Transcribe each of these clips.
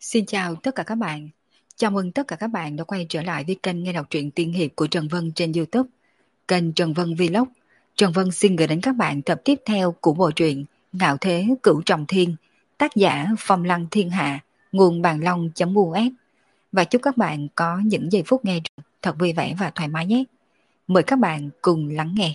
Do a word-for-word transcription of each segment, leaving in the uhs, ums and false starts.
Xin chào tất cả các bạn. Chào mừng tất cả các bạn đã quay trở lại với kênh nghe đọc truyện tiên hiệp của Trần Vân trên YouTube. Kênh Trần Vân Vlog. Trần Vân xin gửi đến các bạn tập tiếp theo của bộ truyện Ngạo Thế Cửu Trọng Thiên, tác giả Phong Lăng Thiên Hạ, nguồn bàn long.us. Và chúc các bạn có những giây phút nghe thật vui vẻ và thoải mái nhé. Mời các bạn cùng lắng nghe.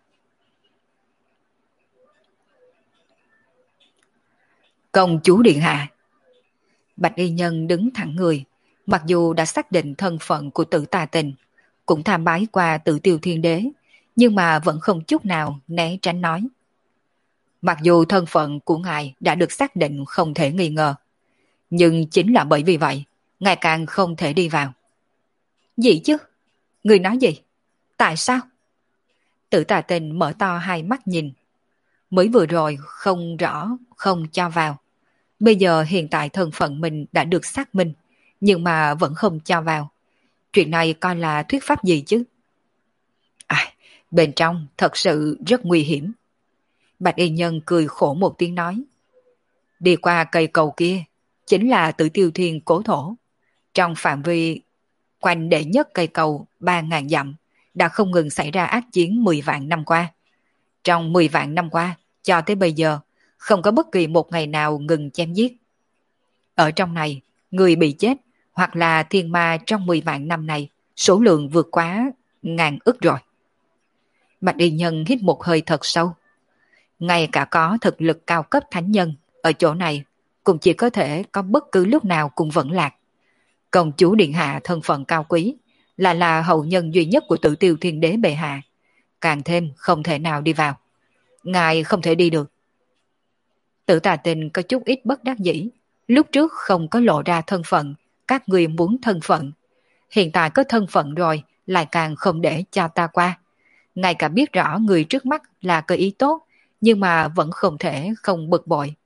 Công chúa điện hạ. Bạch y nhân đứng thẳng người, mặc dù đã xác định thân phận của Tử Tà Tình, cũng tham bái qua Tử Tiêu Thiên Đế, nhưng mà vẫn không chút nào né tránh nói. Mặc dù thân phận của ngài đã được xác định không thể nghi ngờ, nhưng chính là bởi vì vậy, ngài càng không thể đi vào. Gì chứ? Người nói gì? Tại sao? Tử Tà Tình mở to hai mắt nhìn. Mới vừa rồi không rõ, không cho vào. Bây giờ hiện tại thân phận mình đã được xác minh, nhưng mà vẫn không cho vào. Chuyện này coi là thuyết pháp gì chứ? À, bên trong thật sự rất nguy hiểm. Bạch y nhân cười khổ một tiếng nói. Đi qua cây cầu kia, chính là Tử Tiêu Thiên cố thổ. Trong phạm vi quanh đệ nhất cây cầu ba ngàn dặm, đã không ngừng xảy ra ác chiến mười vạn năm qua. Trong mười vạn năm qua, cho tới bây giờ, không có bất kỳ một ngày nào ngừng chém giết. Ở trong này, người bị chết hoặc là thiên ma trong mười vạn năm này, số lượng vượt quá ngàn ức rồi. Bạch y nhân hít một hơi thật sâu. Ngay cả có thực lực cao cấp thánh nhân, ở chỗ này cũng chỉ có thể có bất cứ lúc nào cũng vẫn lạc. Công chúa điện hạ thân phận cao quý, là là hậu nhân duy nhất của Tử Tiêu Thiên Đế bệ hạ, càng thêm không thể nào đi vào. Ngài không thể đi được. Tử Tà Tình có chút ít bất đắc dĩ. Lúc trước không có lộ ra thân phận, các người muốn thân phận. Hiện tại có thân phận rồi, lại càng không để cho ta qua. Ngay cả biết rõ người trước mắt là có ý tốt, nhưng mà vẫn không thể không bực bội.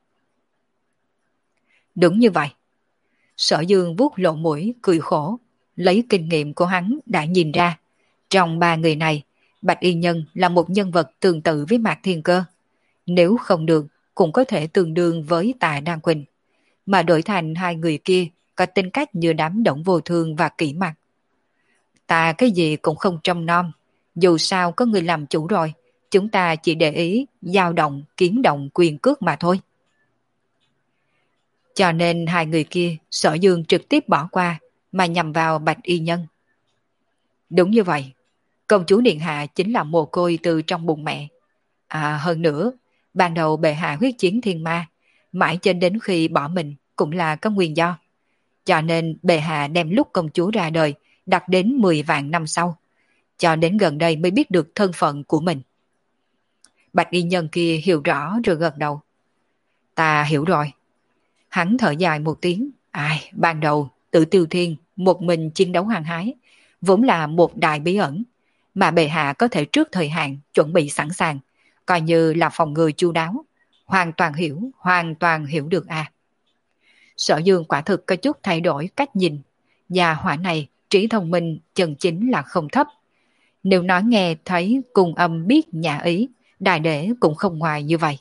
Đúng như vậy. Sở Dương vuốt lộ mũi, cười khổ. Lấy kinh nghiệm của hắn đã nhìn ra. Trong ba người này, Bạch Y Nhân là một nhân vật tương tự với Mạc Thiên Cơ. Nếu không được, cũng có thể tương đương với Tạ Đan Quỳnh. Mà đổi thành hai người kia có tính cách như đám Động Vô Thương và Kỷ Mặc. Ta cái gì cũng không trông nom, dù sao có người làm chủ rồi, chúng ta chỉ để ý dao động, kiếm động, quyền cước mà thôi. Cho nên hai người kia Sở Dương trực tiếp bỏ qua mà nhằm vào Bạch Y Nhân. Đúng như vậy, công chúa điện hạ chính là mồ côi từ trong bụng mẹ. À hơn nữa, ban đầu bệ hạ huyết chiến thiên ma, mãi cho đến khi bỏ mình cũng là có nguyên do. Cho nên bệ hạ đem lúc công chúa ra đời đặt đến mười vạn năm sau, cho đến gần đây mới biết được thân phận của mình. Bạch y nhân kia hiểu rõ rồi gật đầu. Ta hiểu rồi. Hắn thở dài một tiếng. Ai, ban đầu Tử Tiêu Thiên một mình chiến đấu hăng hái, vốn là một đại bí ẩn, mà bệ hạ có thể trước thời hạn chuẩn bị sẵn sàng, coi như là phòng ngừa chu đáo. Hoàn toàn hiểu, hoàn toàn hiểu được à. Sở Dương quả thực có chút thay đổi cách nhìn. Nhà hỏa này trí thông minh chân chính là không thấp. Nếu nói nghe thấy cùng âm biết nhà ý, đại đế cũng không ngoài như vậy.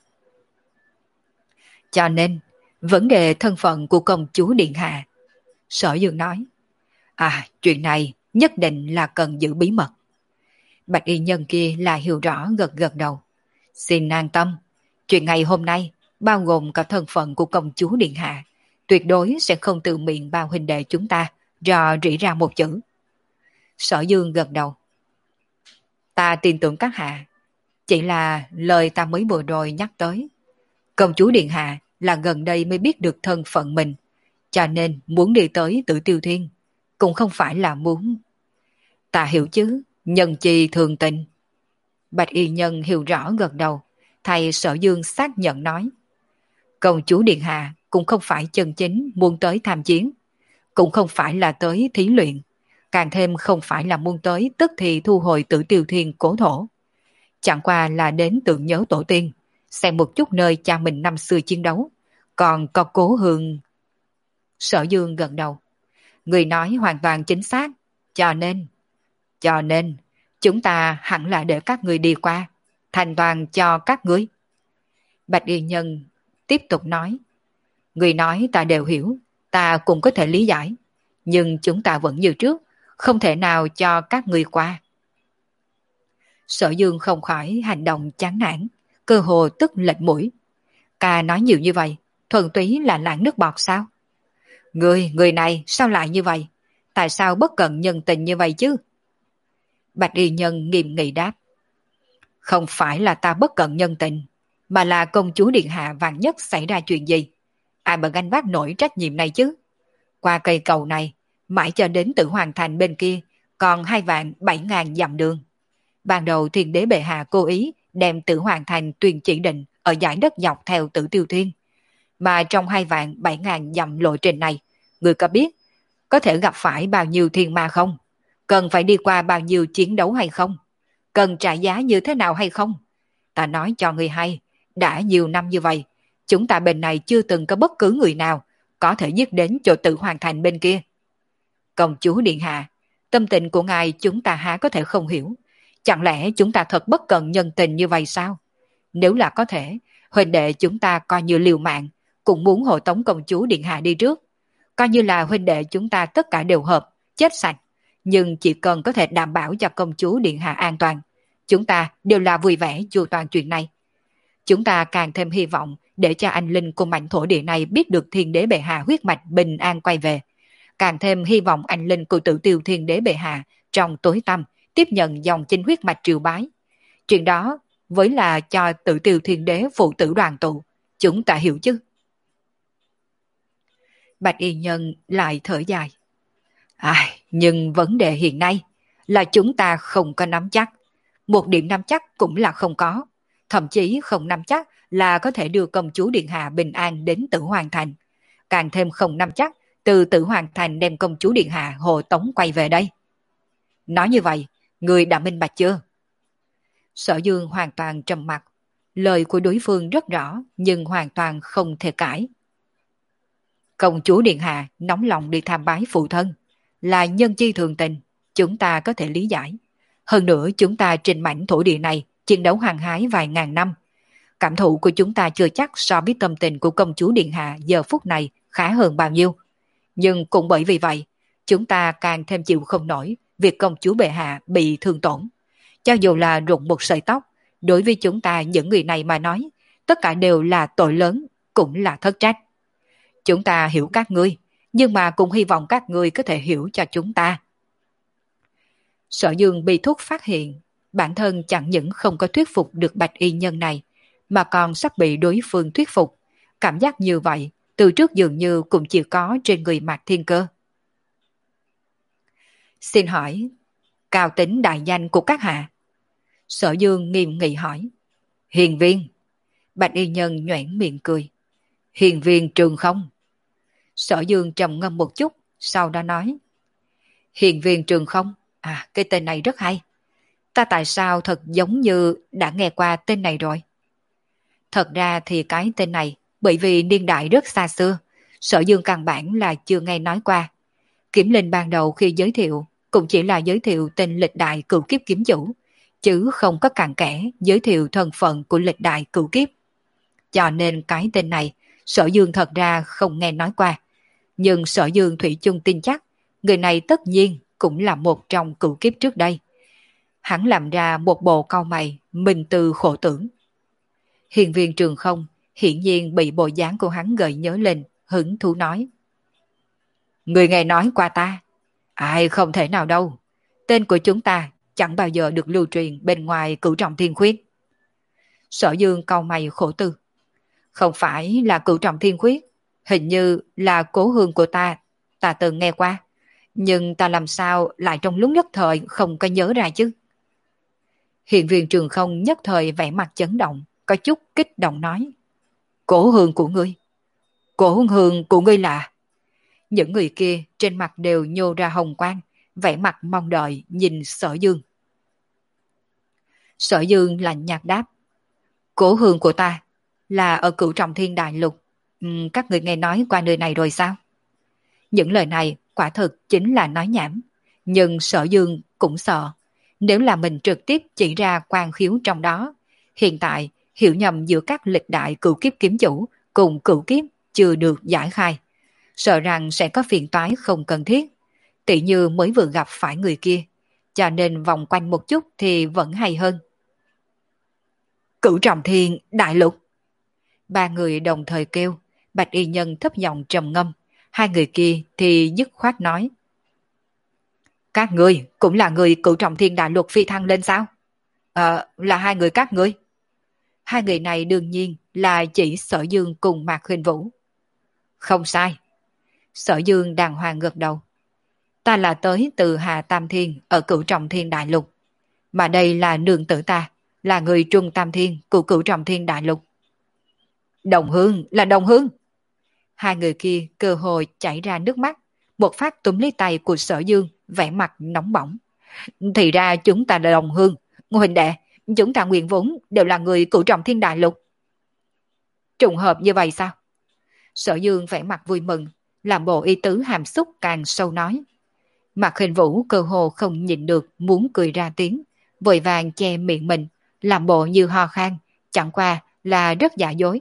Cho nên, vấn đề thân phận của công chúa điện hạ. Sở Dương nói, à chuyện này nhất định là cần giữ bí mật. Bạch y nhân kia là hiểu rõ gật gật đầu. Xin an tâm, chuyện ngày hôm nay bao gồm cả thân phận của công chúa điện hạ, tuyệt đối sẽ không từ miệng bao huynh đệ chúng ta rò rỉ ra một chữ. Sở Dương gật đầu. Ta tin tưởng các hạ, chỉ là lời ta mới vừa rồi nhắc tới. Công chúa điện hạ là gần đây mới biết được thân phận mình, cho nên muốn đi tới Tử Tiêu Thiên, cũng không phải là muốn. Ta hiểu chứ, nhân chi thường tình. Bạch y nhân hiểu rõ gật đầu, thầy Sở Dương xác nhận nói. Công chúa điện hạ cũng không phải chân chính muốn tới tham chiến, cũng không phải là tới thí luyện, càng thêm không phải là muốn tới tức thì thu hồi Tử Tiêu Thiên cố thổ. Chẳng qua là đến tưởng nhớ tổ tiên, xem một chút nơi cha mình năm xưa chiến đấu, còn có cố hương. Sở Dương gật đầu. Người nói hoàn toàn chính xác, cho nên, cho nên, chúng ta hẳn là để các người đi qua, thành toàn cho các ngươi. Bạch y nhân tiếp tục nói. Người nói ta đều hiểu, ta cũng có thể lý giải, nhưng chúng ta vẫn như trước, không thể nào cho các ngươi qua. Sở Dương không khỏi hành động chán nản, cơ hồ tức lệch mũi. Ca nói nhiều như vậy, thuần túy là lãng nước bọt sao? Người, người này sao lại như vậy? Tại sao bất cận nhân tình như vậy chứ? Bạch y nhân nghiêm nghị đáp. Không phải là ta bất cận nhân tình, mà là công chúa điện hạ vạn nhất xảy ra chuyện gì. Ai mà gánh vác nổi trách nhiệm này chứ? Qua cây cầu này, mãi cho đến Tử Hoàng Thành bên kia, còn hai vạn bảy ngàn dặm đường. Ban đầu thiên đế bệ hạ cố ý đem Tử Hoàng Thành tuyên chỉ định ở dải đất dọc theo Tử Tiêu Thiên. Mà trong hai vạn bảy ngàn dặm lộ trình này, người có biết có thể gặp phải bao nhiêu thiên ma không? Cần phải đi qua bao nhiêu chiến đấu hay không? Cần trả giá như thế nào hay không? Ta nói cho người hay, đã nhiều năm như vậy, chúng ta bên này chưa từng có bất cứ người nào có thể giết đến chỗ Tử Hoàng Thành bên kia. Công chúa điện hạ, tâm tình của ngài chúng ta há có thể không hiểu. Chẳng lẽ chúng ta thật bất cận nhân tình như vậy sao? Nếu là có thể, huynh đệ chúng ta coi như liều mạng, cũng muốn hộ tống công chúa điện hạ đi trước. Coi như là huynh đệ chúng ta tất cả đều hợp, chết sạch. Nhưng chỉ cần có thể đảm bảo cho công chúa điện hạ an toàn, chúng ta đều là vui vẻ chu toàn chuyện này. Chúng ta càng thêm hy vọng để cho anh linh của mảnh thổ địa này biết được thiên đế bệ hạ huyết mạch bình an quay về. Càng thêm hy vọng anh linh của Tử Tiêu thiên đế bệ hạ trong tối tăm tiếp nhận dòng chính huyết mạch triều bái. Chuyện đó với là cho Tử Tiêu thiên đế phụ tử đoàn tụ, chúng ta hiểu chứ? Bạch y nhân lại thở dài. Ai, nhưng vấn đề hiện nay là chúng ta không có nắm chắc. Một điểm nắm chắc cũng là không có. Thậm chí không nắm chắc là có thể đưa công chúa điện hạ bình an đến Tử Hoàng Thành. Càng thêm không nắm chắc từ Tử Hoàng Thành đem công chúa điện hạ hộ tống quay về đây. Nói như vậy, người đã minh bạch chưa? Sở Dương hoàn toàn trầm mặc. Lời của đối phương rất rõ nhưng hoàn toàn không thể cãi. Công chúa điện hạ nóng lòng đi tham bái phụ thân, là nhân chi thường tình, chúng ta có thể lý giải. Hơn nữa chúng ta trên mảnh thổ địa này chiến đấu hăng hái vài ngàn năm. Cảm thụ của chúng ta chưa chắc so với tâm tình của công chúa điện hạ giờ phút này khá hơn bao nhiêu. Nhưng cũng bởi vì vậy, chúng ta càng thêm chịu không nổi việc công chúa bệ hạ bị thương tổn. Cho dù là rụng một sợi tóc, đối với chúng ta những người này mà nói, tất cả đều là tội lớn, cũng là thất trách. Chúng ta hiểu các ngươi, nhưng mà cũng hy vọng các ngươi có thể hiểu cho chúng ta. Sở Dương bị thúc phát hiện, bản thân chẳng những không có thuyết phục được bạch y nhân này, mà còn sắp bị đối phương thuyết phục. Cảm giác như vậy, từ trước dường như cũng chỉ có trên người Mạc Thiên Cơ. Xin hỏi, cao tính đại danh của các hạ? Sở Dương nghiêm nghị hỏi. Hiền viên. Bạch y nhân nhoẻn miệng cười. Hiền viên Trường Không. Sở Dương trầm ngâm một chút, sau đó nói. Hiền viên Trường Không, à cái tên này rất hay. Ta tại sao thật giống như đã nghe qua tên này rồi? Thật ra thì cái tên này, bởi vì niên đại rất xa xưa, Sở Dương căn bản là chưa nghe nói qua. Kiểm Linh ban đầu khi giới thiệu, cũng chỉ là giới thiệu tên lịch đại cửu kiếp kiếm chủ, chứ không có cặn kẽ giới thiệu thân phận của lịch đại cửu kiếp. Cho nên cái tên này, Sở Dương thật ra không nghe nói qua. Nhưng Sở Dương thủy chung tin chắc, người này tất nhiên cũng là một trong cửu kiếp trước đây. Hắn làm ra một bộ cau mày, mình từ khổ tưởng. Hiền viên Trường Không hiển nhiên bị bộ dáng của hắn gợi nhớ lên, hứng thú nói. Người nghe nói qua ta? Ai không thể nào đâu. Tên của chúng ta chẳng bao giờ được lưu truyền bên ngoài Cửu Trọng Thiên Khuyết. Sở Dương cau mày khổ tư. Không phải là Cửu Trọng Thiên Khuyết, hình như là cố hương của ta, ta từng nghe qua. Nhưng ta làm sao lại trong lúc nhất thời không có nhớ ra chứ? Hiện viên Trường Không nhất thời vẻ mặt chấn động, có chút kích động nói. Cố hương của ngươi? Cố hương của ngươi là? Những người kia trên mặt đều nhô ra hồng quang, vẻ mặt mong đợi nhìn Sở Dương. Sở Dương lạnh nhạt đáp. Cố hương của ta là ở Cửu Trọng Thiên Đại Lục. Uhm, các người nghe nói qua nơi này rồi sao? Những lời này quả thực chính là nói nhảm. Nhưng Sở Dương cũng sợ. Nếu là mình trực tiếp chỉ ra quan khiếu trong đó, hiện tại hiểu nhầm giữa các lịch đại cửu kiếp kiếm chủ cùng cửu kiếp chưa được giải khai. sợ rằng sẽ có phiền toái không cần thiết, tỉ như mới vừa gặp phải người kia, cho nên vòng quanh một chút thì vẫn hay hơn. Cửu Trọng Thiên Đại Lục. Ba người đồng thời kêu, Bạch Y Nhân thấp giọng trầm ngâm, hai người kia thì dứt khoát nói. Các ngươi cũng là người Cửu Trọng Thiên Đại Lục phi thăng lên sao? Ờ, là hai người các ngươi. Hai người này đương nhiên là chỉ Sở Dương cùng Mạc Khuynh Vũ. Không sai. Sở Dương đàng hoàng gật đầu. Ta là tới từ Hà Tam Thiên ở Cửu Trọng Thiên Đại Lục. Mà đây là nương tử ta, là người Trung Tam Thiên của Cửu Trọng Thiên Đại Lục. Đồng hương là đồng hương. Hai người kia cơ hội chảy ra nước mắt, một phát túm lấy tay của Sở Dương, vẻ mặt nóng bỏng. Thì ra chúng ta là đồng hương, Ngô huynh đệ, chúng ta nguyên vốn đều là người Cửu Trọng Thiên Đại Lục. Trùng hợp như vậy sao? Sở Dương vẻ mặt vui mừng, làm bộ y tứ hàm xúc càng sâu nói. Mạc Hình Vũ cơ hồ không nhịn được muốn cười ra tiếng, vội vàng che miệng mình, làm bộ như ho khan, chẳng qua là rất giả dối.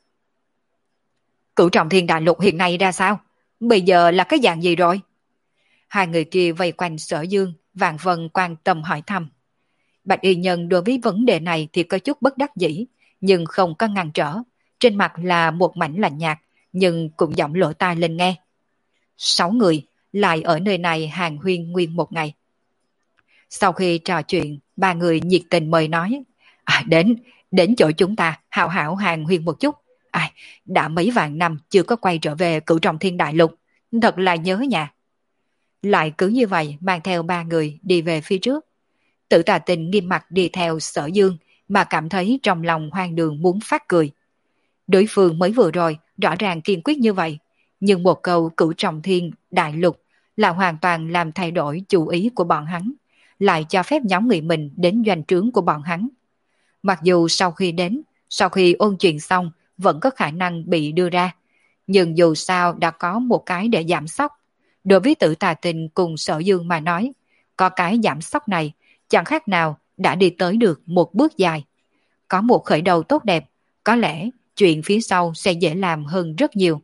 Cửu Trọng Thiên Đại Lục hiện nay ra sao? Bây giờ là cái dạng gì rồi? Hai người kia vây quanh Sở Dương, vạn vần quan tâm hỏi thăm. Bạch Y Nhân đối với vấn đề này thì có chút bất đắc dĩ, nhưng không có ngăn trở. Trên mặt là một mảnh lạnh nhạt, nhưng cũng giọng lỗ tai lên nghe. Sáu người lại ở nơi này hàng huyên nguyên một ngày. Sau khi trò chuyện, ba người nhiệt tình mời nói. À, đến, đến chỗ chúng ta, hảo hảo hàng huyên một chút. À, đã mấy vạn năm chưa có quay trở về Cửu Trọng Thiên Đại Lục, thật là nhớ nhà. Lại cứ như vậy mang theo ba người đi về phía trước. Tử Tà Tình nghiêm mặt đi theo Sở Dương mà cảm thấy trong lòng hoang đường muốn phát cười. Đối phương mới vừa rồi rõ ràng kiên quyết như vậy, nhưng một câu Cửu Trọng Thiên Đại Lục là hoàn toàn làm thay đổi chủ ý của bọn hắn, lại cho phép nhóm người mình đến doanh trướng của bọn hắn. Mặc dù sau khi đến, sau khi ôn chuyện xong vẫn có khả năng bị đưa ra, nhưng dù sao đã có một cái để giảm sóc. Đối với Tử Tà Tình cùng Sở Dương mà nói, có cái giảm sóc này chẳng khác nào đã đi tới được một bước dài. Có một khởi đầu tốt đẹp, có lẽ chuyện phía sau sẽ dễ làm hơn rất nhiều.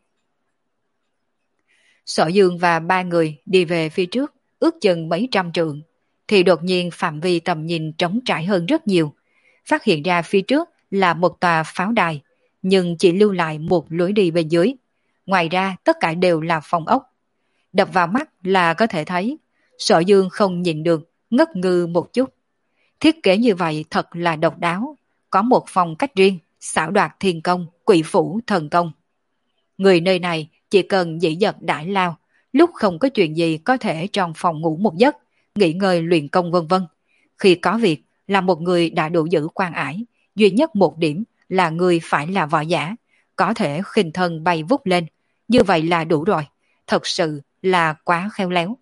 Sở Dương và ba người đi về phía trước, ước chừng mấy trăm trượng, thì đột nhiên phạm vi tầm nhìn trống trải hơn rất nhiều. Phát hiện ra phía trước là một tòa pháo đài, nhưng chỉ lưu lại một lối đi bên dưới. Ngoài ra tất cả đều là phòng ốc. Đập vào mắt là có thể thấy, Sở Dương không nhìn được, ngất ngư một chút. Thiết kế như vậy thật là độc đáo, có một phong cách riêng, xảo đoạt thiên công, quỷ phủ thần công. Người nơi này chỉ cần dĩ dật đãi lao, lúc không có chuyện gì có thể trong phòng ngủ một giấc, nghỉ ngơi luyện công vân vân. Khi có việc là một người đã đủ giữ quan ải, duy nhất một điểm là người phải là võ giả, có thể khinh thân bay vút lên, như vậy là đủ rồi, thật sự là quá khéo léo.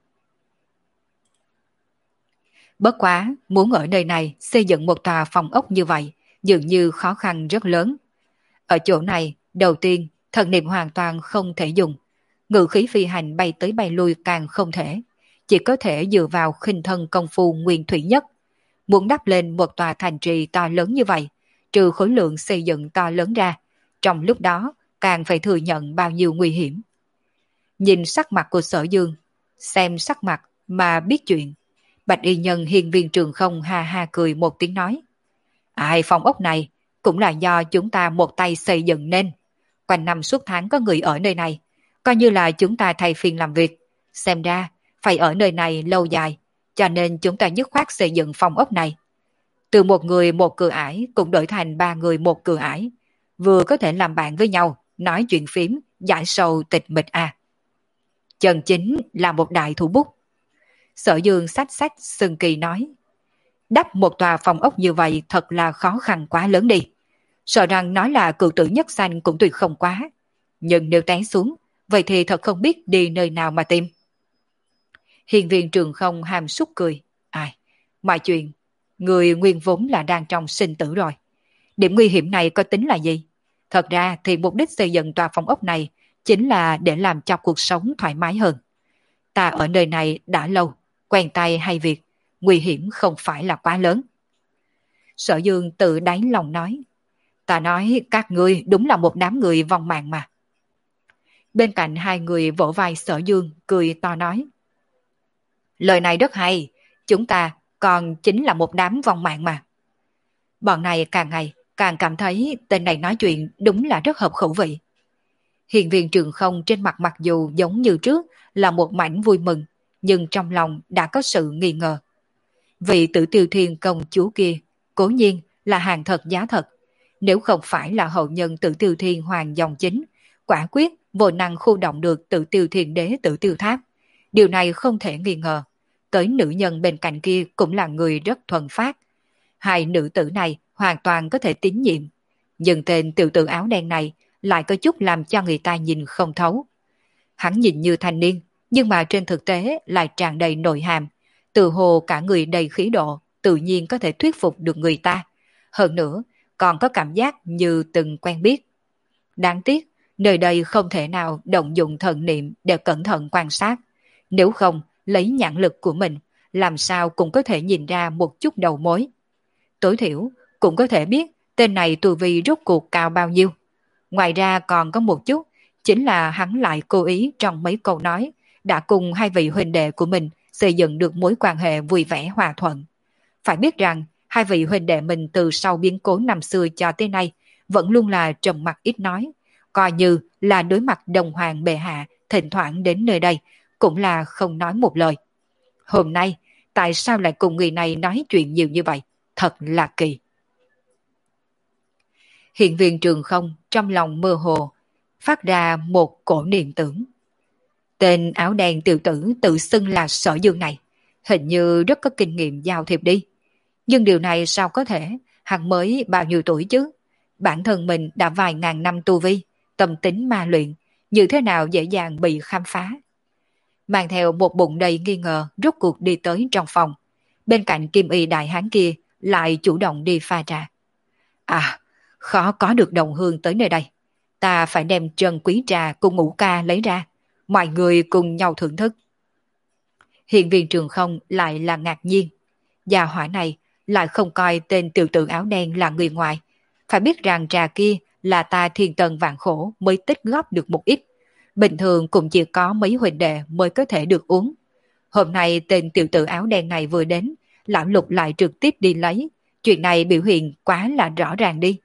Bất quá, muốn ở nơi này xây dựng một tòa phòng ốc như vậy, dường như khó khăn rất lớn. Ở chỗ này, đầu tiên, thần niệm hoàn toàn không thể dùng. Ngự khí phi hành bay tới bay lui càng không thể. Chỉ có thể dựa vào khinh thân công phu nguyên thủy nhất. Muốn đắp lên một tòa thành trì to lớn như vậy, trừ khối lượng xây dựng to lớn ra, trong lúc đó càng phải thừa nhận bao nhiêu nguy hiểm. Nhìn sắc mặt của Sở Dương, xem sắc mặt mà biết chuyện. Bạch Y Nhân hiền viên trường không ha ha cười một tiếng nói. Ai phòng ốc này cũng là do chúng ta một tay xây dựng nên. Quanh năm suốt tháng có người ở nơi này, coi như là chúng ta thay phiên làm việc. Xem ra phải ở nơi này lâu dài, cho nên chúng ta dứt khoát xây dựng phòng ốc này. Từ một người một cửa ải cũng đổi thành ba người một cửa ải. Vừa có thể làm bạn với nhau, nói chuyện phím, giải sầu tịch mịch à. Chân chính là một đại thủ bút. Sở Dương sách sách sừng kỳ nói. Đắp một tòa phòng ốc như vậy thật là khó khăn quá lớn đi. Sợ rằng nói là cựu tử nhất sanh cũng tuyệt không quá. Nhưng nếu té xuống, vậy thì thật không biết đi nơi nào mà tìm. Hiền viên trường không hàm xúc cười. Ai, mọi chuyện, người nguyên vốn là đang trong sinh tử rồi. Điểm nguy hiểm này có tính là gì? Thật ra thì mục đích xây dựng tòa phòng ốc này chính là để làm cho cuộc sống thoải mái hơn. Ta ở nơi này đã lâu, quen tay hay việc, nguy hiểm không phải là quá lớn. Sở Dương tự đáy lòng nói. Ta nói các ngươi đúng là một đám người vong mạng mà. Bên cạnh hai người vỗ vai Sở Dương cười to nói. Lời này rất hay, chúng ta còn chính là một đám vong mạng mà. Bọn này càng ngày càng cảm thấy tên này nói chuyện đúng là rất hợp khẩu vị. Hiền viên Trường Không trên mặt mặc dù giống như trước là một mảnh vui mừng, nhưng trong lòng đã có sự nghi ngờ. Vị Tử Tiêu Thiên công chúa kia cố nhiên là hàng thật giá thật, nếu không phải là hậu nhân Tử Tiêu Thiên hoàng dòng chính, quả quyết vô năng khu động được Tử Tiêu Thiên đế Tử Tiêu Tháp. Điều này không thể nghi ngờ. Tới nữ nhân bên cạnh kia cũng là người rất thuần phát. Hai nữ tử này hoàn toàn có thể tín nhiệm. Nhưng tên tiểu tử áo đen này lại có chút làm cho người ta nhìn không thấu. Hắn nhìn như thanh niên, nhưng mà trên thực tế lại tràn đầy nội hàm. Từ hồ cả người đầy khí độ, tự nhiên có thể thuyết phục được người ta. Hơn nữa, còn có cảm giác như từng quen biết. Đáng tiếc, nơi đây không thể nào động dụng thần niệm để cẩn thận quan sát. Nếu không, lấy nhãn lực của mình, làm sao cũng có thể nhìn ra một chút đầu mối. Tối thiểu, cũng có thể biết tên này tu vi rốt cuộc cao bao nhiêu. Ngoài ra còn có một chút, chính là hắn lại cố ý trong mấy câu nói, đã cùng hai vị huynh đệ của mình xây dựng được mối quan hệ vui vẻ hòa thuận. Phải biết rằng, hai vị huynh đệ mình từ sau biến cố năm xưa cho tới nay, vẫn luôn là trầm mặc ít nói, coi như là đối mặt đồng hoàng bệ hạ, thỉnh thoảng đến nơi đây, cũng là không nói một lời. Hôm nay, tại sao lại cùng người này nói chuyện nhiều như vậy? Thật là kỳ. Hiện viên Trường Không trong lòng mơ hồ, phát ra một cổ niệm tưởng. Tên áo đen tiểu tử tự xưng là Sở Dương này, hình như rất có kinh nghiệm giao thiệp đi. Nhưng điều này sao có thể, hắn mới bao nhiêu tuổi chứ? Bản thân mình đã vài ngàn năm tu vi, tâm tính ma luyện, như thế nào dễ dàng bị khám phá. Mang theo một bụng đầy nghi ngờ rốt cuộc đi tới trong phòng. Bên cạnh Kim Y đại hán kia lại chủ động đi pha trà. À, khó có được đồng hương tới nơi đây. Ta phải đem trần quý trà cùng ngũ ca lấy ra. Mọi người cùng nhau thưởng thức. Hiện viên Trường Không lại là ngạc nhiên. Gia hỏa này lại không coi tên tiểu tử áo đen là người ngoài. Phải biết rằng trà kia là ta thiên tần vạn khổ mới tích góp được một ít. Bình thường cũng chỉ có mấy huynh đệ mới có thể được uống. Hôm nay tên tiểu tử áo đen này vừa đến, lão Lục lại trực tiếp đi lấy. Chuyện này biểu hiện quá là rõ ràng đi.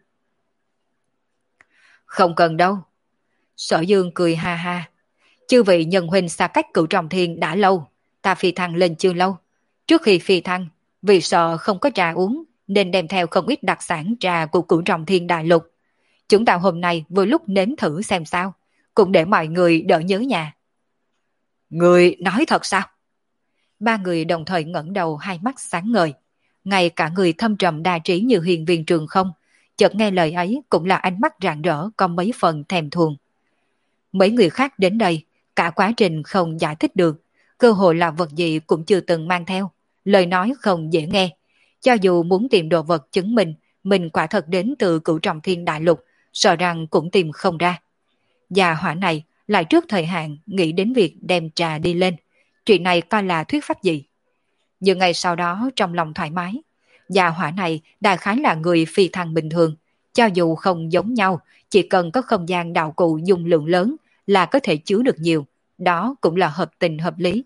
Không cần đâu. Sở Dương cười ha ha. Chư vị nhân huynh xa cách Cửu Trọng Thiên đã lâu, ta phi thăng lên chưa lâu. Trước khi phi thăng, vì sợ không có trà uống, nên đem theo không ít đặc sản trà của Cửu Trọng Thiên đại lục. Chúng ta hôm nay vừa lúc nếm thử xem sao, cũng để mọi người đỡ nhớ nhà. Người nói thật sao? Ba người đồng thời ngẩng đầu, hai mắt sáng ngời. Ngay cả người thâm trầm đa trí như Hiền viên Trường Không, chợt nghe lời ấy cũng là ánh mắt rạng rỡ có mấy phần thèm thuồng. Mấy người khác đến đây, cả quá trình không giải thích được, cơ hội là vật gì cũng chưa từng mang theo, lời nói không dễ nghe. Cho dù muốn tìm đồ vật chứng minh mình quả thật đến từ Cửu Trọng Thiên đại lục, sợ rằng cũng tìm không ra. Gia hỏa này lại trước thời hạn nghĩ đến việc đem trà đi lên, chuyện này coi là thuyết pháp gì. Nhưng ngày sau đó trong lòng thoải mái, gia hỏa này đại khái là người phi thăng bình thường, cho dù không giống nhau, chỉ cần có không gian đạo cụ dung lượng lớn là có thể chứa được nhiều, đó cũng là hợp tình hợp lý.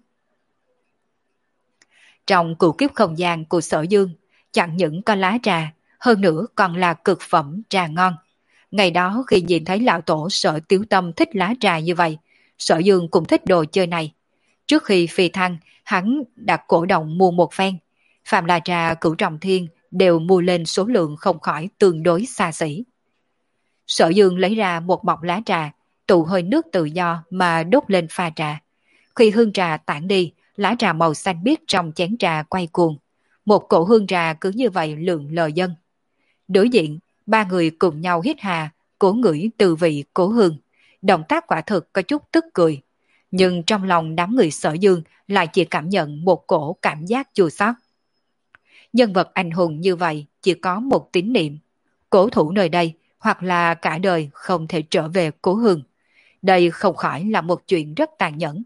Trong cửu kiếp không gian của Sở Dương, chẳng những có lá trà, hơn nữa còn là cực phẩm trà ngon. Ngày đó khi nhìn thấy lão tổ Sở Tiếu Tâm thích lá trà như vậy, Sở Dương cũng thích đồ chơi này. Trước khi phi thăng, hắn đã cổ động mua một phen. Phạm là trà Cửu Trọng Thiên đều mua lên số lượng không khỏi tương đối xa xỉ. Sở Dương lấy ra một bọc lá trà, tụ hơi nước tự do mà đốt lên pha trà. Khi hương trà tản đi, lá trà màu xanh biếc trong chén trà quay cuồng. Một cổ hương trà cứ như vậy lượn lờ dân. Đối diện, ba người cùng nhau hít hà, cố ngửi từ vị cố hương. Động tác quả thực có chút tức cười. Nhưng trong lòng đám người Sở Dương lại chỉ cảm nhận một cổ cảm giác chua xót. Nhân vật anh hùng như vậy chỉ có một tín niệm. Cố thủ nơi đây hoặc là cả đời không thể trở về cố hương. Đây không khỏi là một chuyện rất tàn nhẫn.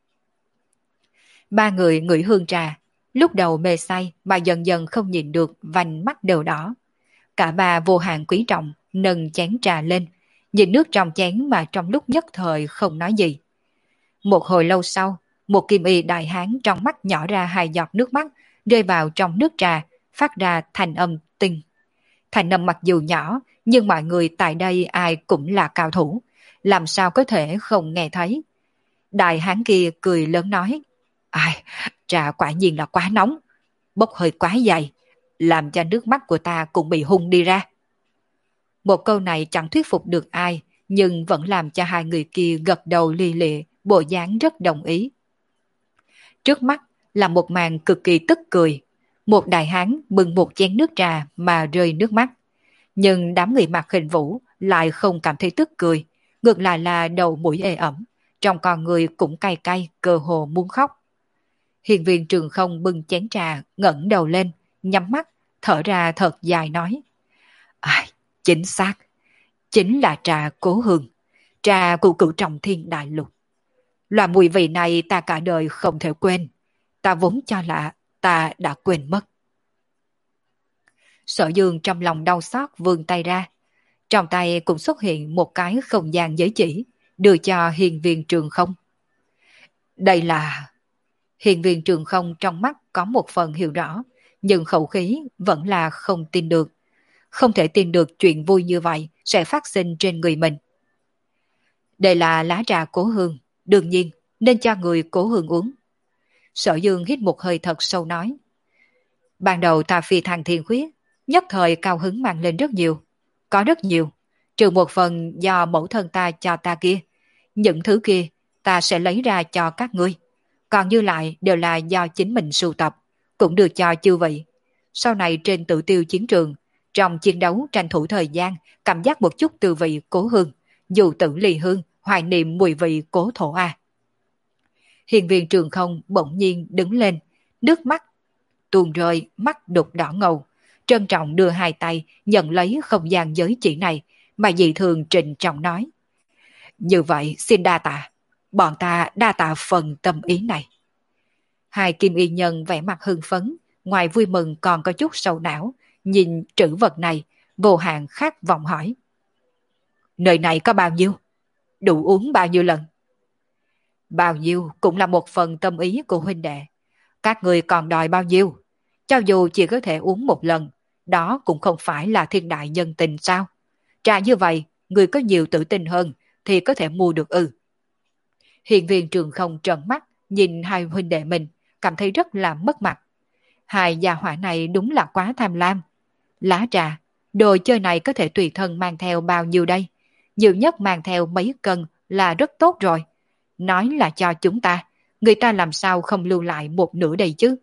Ba người ngửi hương trà, lúc đầu mê say mà dần dần không nhìn được vành mắt đều đỏ. Cả ba vô hạn quý trọng nâng chén trà lên, nhìn nước trong chén mà trong lúc nhất thời không nói gì. Một hồi lâu sau, một kim y đại hán trong mắt nhỏ ra hai giọt nước mắt, rơi vào trong nước trà, phát ra thành âm tinh. Thành âm mặc dù nhỏ, nhưng mọi người tại đây ai cũng là cao thủ, làm sao có thể không nghe thấy. Đại hán kia cười lớn nói, ai, trà quả nhiên là quá nóng, bốc hơi quá dày, làm cho nước mắt của ta cũng bị hung đi ra. Một câu này chẳng thuyết phục được ai, nhưng vẫn làm cho hai người kia gật đầu li lịa, bộ dáng rất đồng ý. Trước mắt là một màn cực kỳ tức cười. Một đại hán bưng một chén nước trà mà rơi nước mắt. Nhưng đám người mặc hình vũ lại không cảm thấy tức cười, ngược lại là đầu mũi ê ẩm, trong con người cũng cay cay, cơ hồ muốn khóc. Hiền viên Trường Không bưng chén trà, ngẩng đầu lên, nhắm mắt, thở ra thật dài nói. À, chính xác, chính là trà Cố Hương, trà của cửu trọng thiên đại lục. Loại mùi vị này ta cả đời không thể quên, ta vốn cho là ta đã quên mất. Sở Dương trong lòng đau xót vươn tay ra, trong tay cũng xuất hiện một cái không gian giới chỉ, đưa cho hiền viên Trường Không. Đây là... Hiền viên Trường Không trong mắt có một phần hiểu rõ, nhưng khẩu khí vẫn là không tin được. Không thể tin được chuyện vui như vậy sẽ phát sinh trên người mình. Đây là lá trà Cố Hương, đương nhiên nên cho người Cố Hương uống. Sở Dương hít một hơi thật sâu nói. Ban đầu ta phi thăng thiên khuyết, nhất thời cao hứng mang lên rất nhiều. Có rất nhiều, trừ một phần do mẫu thân ta cho ta kia. Những thứ kia ta sẽ lấy ra cho các ngươi. Còn như lại đều là do chính mình sưu tập, cũng được cho chư vị. Sau này trên tự tiêu chiến trường, trong chiến đấu tranh thủ thời gian, cảm giác một chút từ vị Cố Hương, dù tử ly hương, hoài niệm mùi vị Cố Thổ A. Hiền viên Trường Không bỗng nhiên đứng lên, nước mắt tuôn rơi, mắt đục đỏ ngầu, trân trọng đưa hai tay nhận lấy không gian giới chỉ này, mà dị thường trịnh trọng nói. Như vậy xin đa tạ, bọn ta đa tạ phần tâm ý này. Hai kim y nhân vẻ mặt hưng phấn, ngoài vui mừng còn có chút sầu não, nhìn trữ vật này, vô hạn khát vọng hỏi. Nơi này có bao nhiêu? Đủ uống bao nhiêu lần? Bao nhiêu cũng là một phần tâm ý của huynh đệ. Các người còn đòi bao nhiêu? Cho dù chỉ có thể uống một lần, đó cũng không phải là thiên đại nhân tình sao? Trà như vậy, người có nhiều tự tin hơn thì có thể mua được ư. Hiền viên Trường Không trợn mắt, nhìn hai huynh đệ mình, cảm thấy rất là mất mặt. Hai gia hỏa này đúng là quá tham lam. Lá trà, đồ chơi này có thể tùy thân mang theo bao nhiêu đây? Nhiều nhất mang theo mấy cân là rất tốt rồi. Nói là cho chúng ta, người ta làm sao không lưu lại một nửa đây chứ?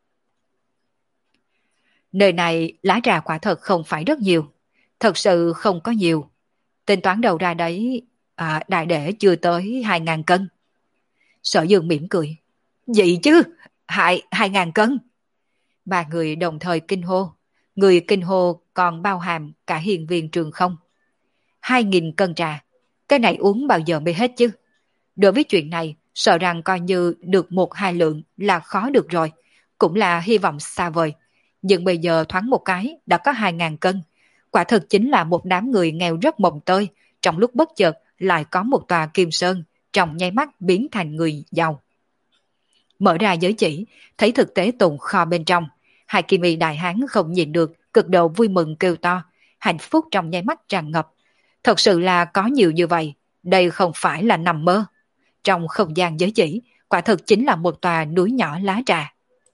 Nơi này lá trà quả thật không phải rất nhiều. Thật sự không có nhiều. Tính toán đầu ra đấy, à, đại để chưa tới hai ngàn cân. Sở Dương mỉm cười. Vậy chứ, hai, hai ngàn cân. Ba người đồng thời kinh hô. Người kinh hô còn bao hàm cả hiền viên Trường Không. Hai nghìn cân trà, cái này uống bao giờ mới hết chứ? Đối với chuyện này, sợ rằng coi như được một hai lượng là khó được rồi. Cũng là hy vọng xa vời. Nhưng bây giờ thoáng một cái đã có hai ngàn cân. Quả thực chính là một đám người nghèo rất mồng tơi. Trong lúc bất chợt lại có một tòa kim sơn, trong nháy mắt biến thành người giàu. Mở ra giới chỉ, thấy thực tế tồn kho bên trong. Hai kim y đại hán không nhịn được, cực độ vui mừng kêu to. Hạnh phúc trong nháy mắt tràn ngập. Thật sự là có nhiều như vậy. Đây không phải là nằm mơ. Trong không gian giới chỉ, quả thực chính là một tòa núi nhỏ lá trà.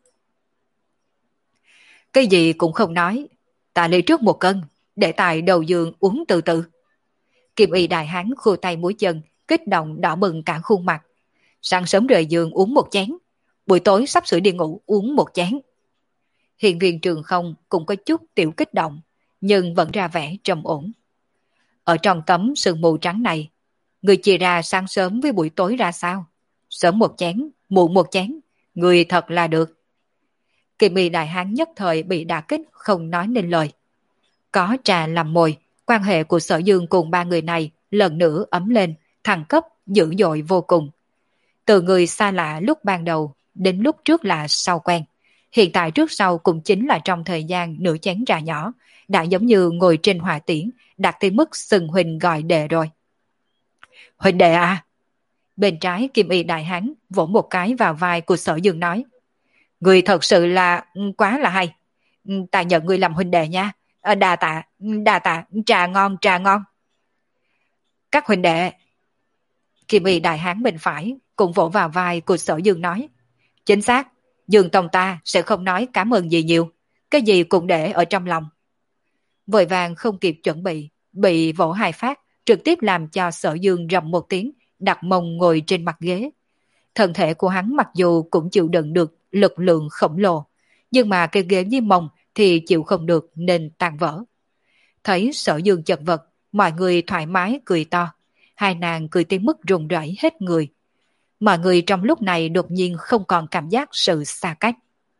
Cái gì cũng không nói. Ta lấy trước một cân, để tại đầu giường uống từ từ. Kim y đại hán khua tay múa chân, kích động đỏ bừng cả khuôn mặt. Sáng sớm rời giường uống một chén, buổi tối sắp sửa đi ngủ uống một chén. Hiền viên Trường Không cũng có chút tiểu kích động, nhưng vẫn ra vẻ trầm ổn. Ở trong tấm sương mù trắng này, người chia ra sáng sớm với buổi tối ra sao? Sớm một chén, muộn một chén, người thật là được. Kim y đại hán nhất thời bị đả kích không nói nên lời. Có trà làm mồi, quan hệ của Sở Dương cùng ba người này lần nữa ấm lên, thăng cấp dữ dội vô cùng. Từ người xa lạ lúc ban đầu đến lúc trước là sau quen, Hiện tại trước sau cũng chính là trong thời gian nửa chén trà nhỏ, đã giống như ngồi trên hỏa tiễn, đạt tới mức xưng huynh gọi đệ rồi. Huynh đệ à? Bên trái Kim Y đại hán vỗ một cái vào vai của Sở Dương nói. Người thật sự là quá là hay. Ta nhận người làm huynh đệ nha. À, đà tạ, đà tạ, trà ngon, trà ngon. Các huynh đệ. Kim Y đại hán bên phải cũng vỗ vào vai của Sở Dương nói. Chính xác, Dương Tông ta sẽ không nói cảm ơn gì nhiều. Cái gì cũng để ở trong lòng. Vội vàng không kịp chuẩn bị, bị vỗ hai phát, trực tiếp làm cho Sở Dương rầm một tiếng, đặt mông ngồi trên mặt ghế. Thân thể của hắn mặc dù cũng chịu đựng được lực lượng khổng lồ, nhưng mà cái ghế với mông thì chịu không được nên tan vỡ. Thấy Sở Dương chật vật, mọi người thoải mái cười to. Hai nàng cười tới mức run rẩy hết người. Mọi người trong lúc này đột nhiên không còn cảm giác sự xa cách.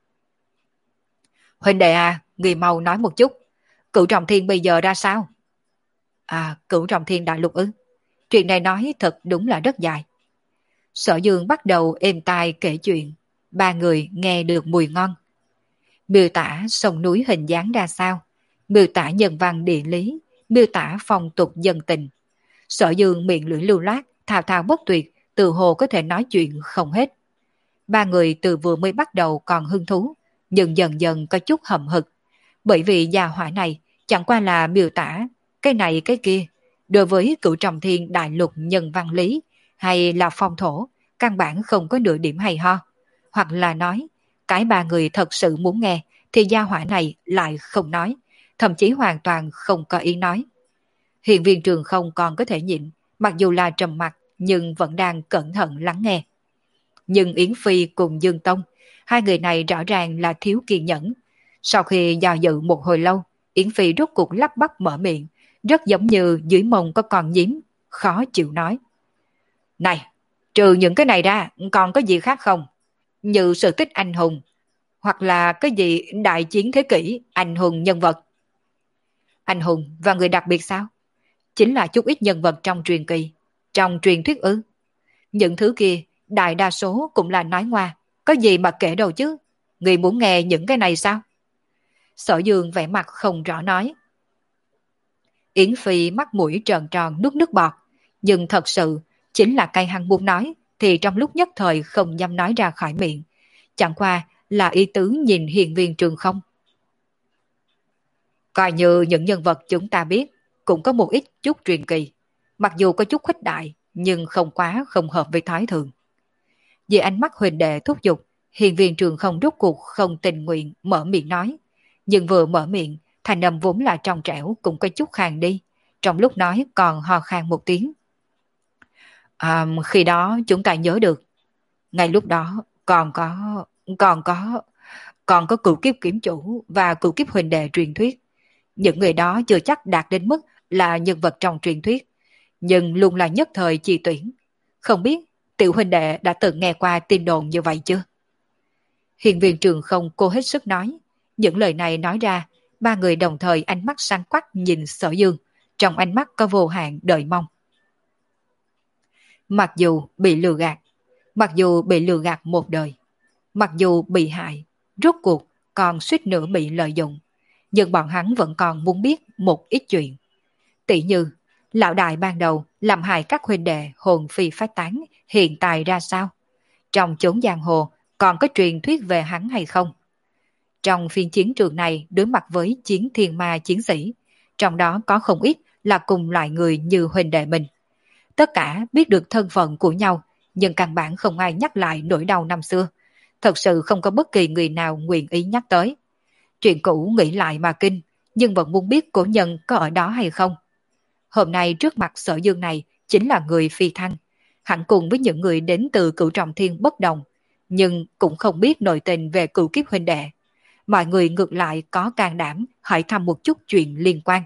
Huynh đệ à, người mau nói một chút. Cửu Trọng Thiên bây giờ ra sao? À, Cửu Trọng Thiên đại lục ư? Chuyện này nói thật đúng là rất dài. Sở Dương bắt đầu êm tai kể chuyện. Ba người nghe được mùi ngon. Miêu tả sông núi hình dáng ra sao, miêu tả nhân văn địa lý, miêu tả phong tục dân tình. Sở Dương miệng lưỡi lưu loát, thao thao bất tuyệt, từ hồ có thể nói chuyện không hết. Ba người từ vừa mới bắt đầu còn hứng thú, nhưng dần dần có chút hậm hực. Bởi vì gia hỏa này chẳng qua là miêu tả cái này cái kia, đối với Cửu Trọng Thiên đại lục nhân văn lý hay là phong thổ, căn bản không có nửa điểm hay ho. Hoặc là nói, cái ba người thật sự muốn nghe thì gia hỏa này lại không nói, thậm chí hoàn toàn không có ý nói. Hiện viên Trường không còn có thể nhịn, mặc dù là trầm mặc nhưng vẫn đang cẩn thận lắng nghe. Nhưng Yến Phi cùng Dương Tông, hai người này rõ ràng là thiếu kiên nhẫn. Sau khi dò dự một hồi lâu, Yến Phi rốt cuộc lắp bắp mở miệng, rất giống như dưới mông có con nhím, khó chịu nói. Này, trừ những cái này ra, còn có gì khác không? Như sự tích anh hùng, hoặc là cái gì đại chiến thế kỷ, anh hùng nhân vật. Anh hùng và người đặc biệt sao? Chính là chút ít nhân vật trong truyền kỳ, trong truyền thuyết ư. Những thứ kia, đại đa số cũng là nói ngoa, có gì mà kể đâu chứ. Người muốn nghe những cái này sao? Sở Dương vẻ mặt không rõ nói. Yến Phi mắt mũi tròn tròn nuốt nước bọt, nhưng thật sự chính là cây hắn muốn nói thì trong lúc nhất thời không dám nói ra khỏi miệng. Chẳng qua là ý tứ nhìn Hiền Viên Trường không. Coi như những nhân vật chúng ta biết cũng có một ít chút truyền kỳ, mặc dù có chút khuếch đại nhưng không quá không hợp với thói thường. Vì ánh mắt huỳnh đệ thúc giục, Hiền Viên Trường không rốt cuộc không tình nguyện mở miệng nói, nhưng vừa mở miệng, thành âm vốn là trong trẻo cũng có chút khàn đi, trong lúc nói còn ho khan một tiếng. À, khi đó chúng ta nhớ được, ngay lúc đó còn có, còn có, còn có cửu kiếp kiếm chủ và cửu kiếp huỳnh đệ truyền thuyết. Những người đó chưa chắc đạt đến mức là nhân vật trong truyền thuyết, nhưng luôn là nhất thời chi tuyển. Không biết tiểu huỳnh đệ đã từng nghe qua tin đồn như vậy chưa? Hiền Viên Trường không cố hết sức nói. Những lời này nói ra, ba người đồng thời ánh mắt sáng quắc nhìn Sở Dương, trong ánh mắt có vô hạn đợi mong. Mặc dù bị lừa gạt, mặc dù bị lừa gạt một đời, mặc dù bị hại, rốt cuộc còn suýt nữa bị lợi dụng, nhưng bọn hắn vẫn còn muốn biết một ít chuyện. Tỷ như, lão đại ban đầu làm hại các huynh đệ hồn phi phách tán hiện tại ra sao? Trong chốn giang hồ còn có truyền thuyết về hắn hay không? Trong phiên chiến trường này đối mặt với chiến thiên ma chiến sĩ, trong đó có không ít là cùng loại người như huynh đệ mình. Tất cả biết được thân phận của nhau, nhưng căn bản không ai nhắc lại nỗi đau năm xưa. Thật sự không có bất kỳ người nào nguyện ý nhắc tới. Chuyện cũ nghĩ lại mà kinh, nhưng vẫn muốn biết cổ nhân có ở đó hay không. Hôm nay trước mặt Sở Dương này chính là người phi thăng. Hẳn cùng với những người đến từ Cửu Trọng Thiên bất đồng, nhưng cũng không biết nội tình về cửu kiếp huynh đệ. Mọi người ngược lại có can đảm hỏi thăm một chút chuyện liên quan.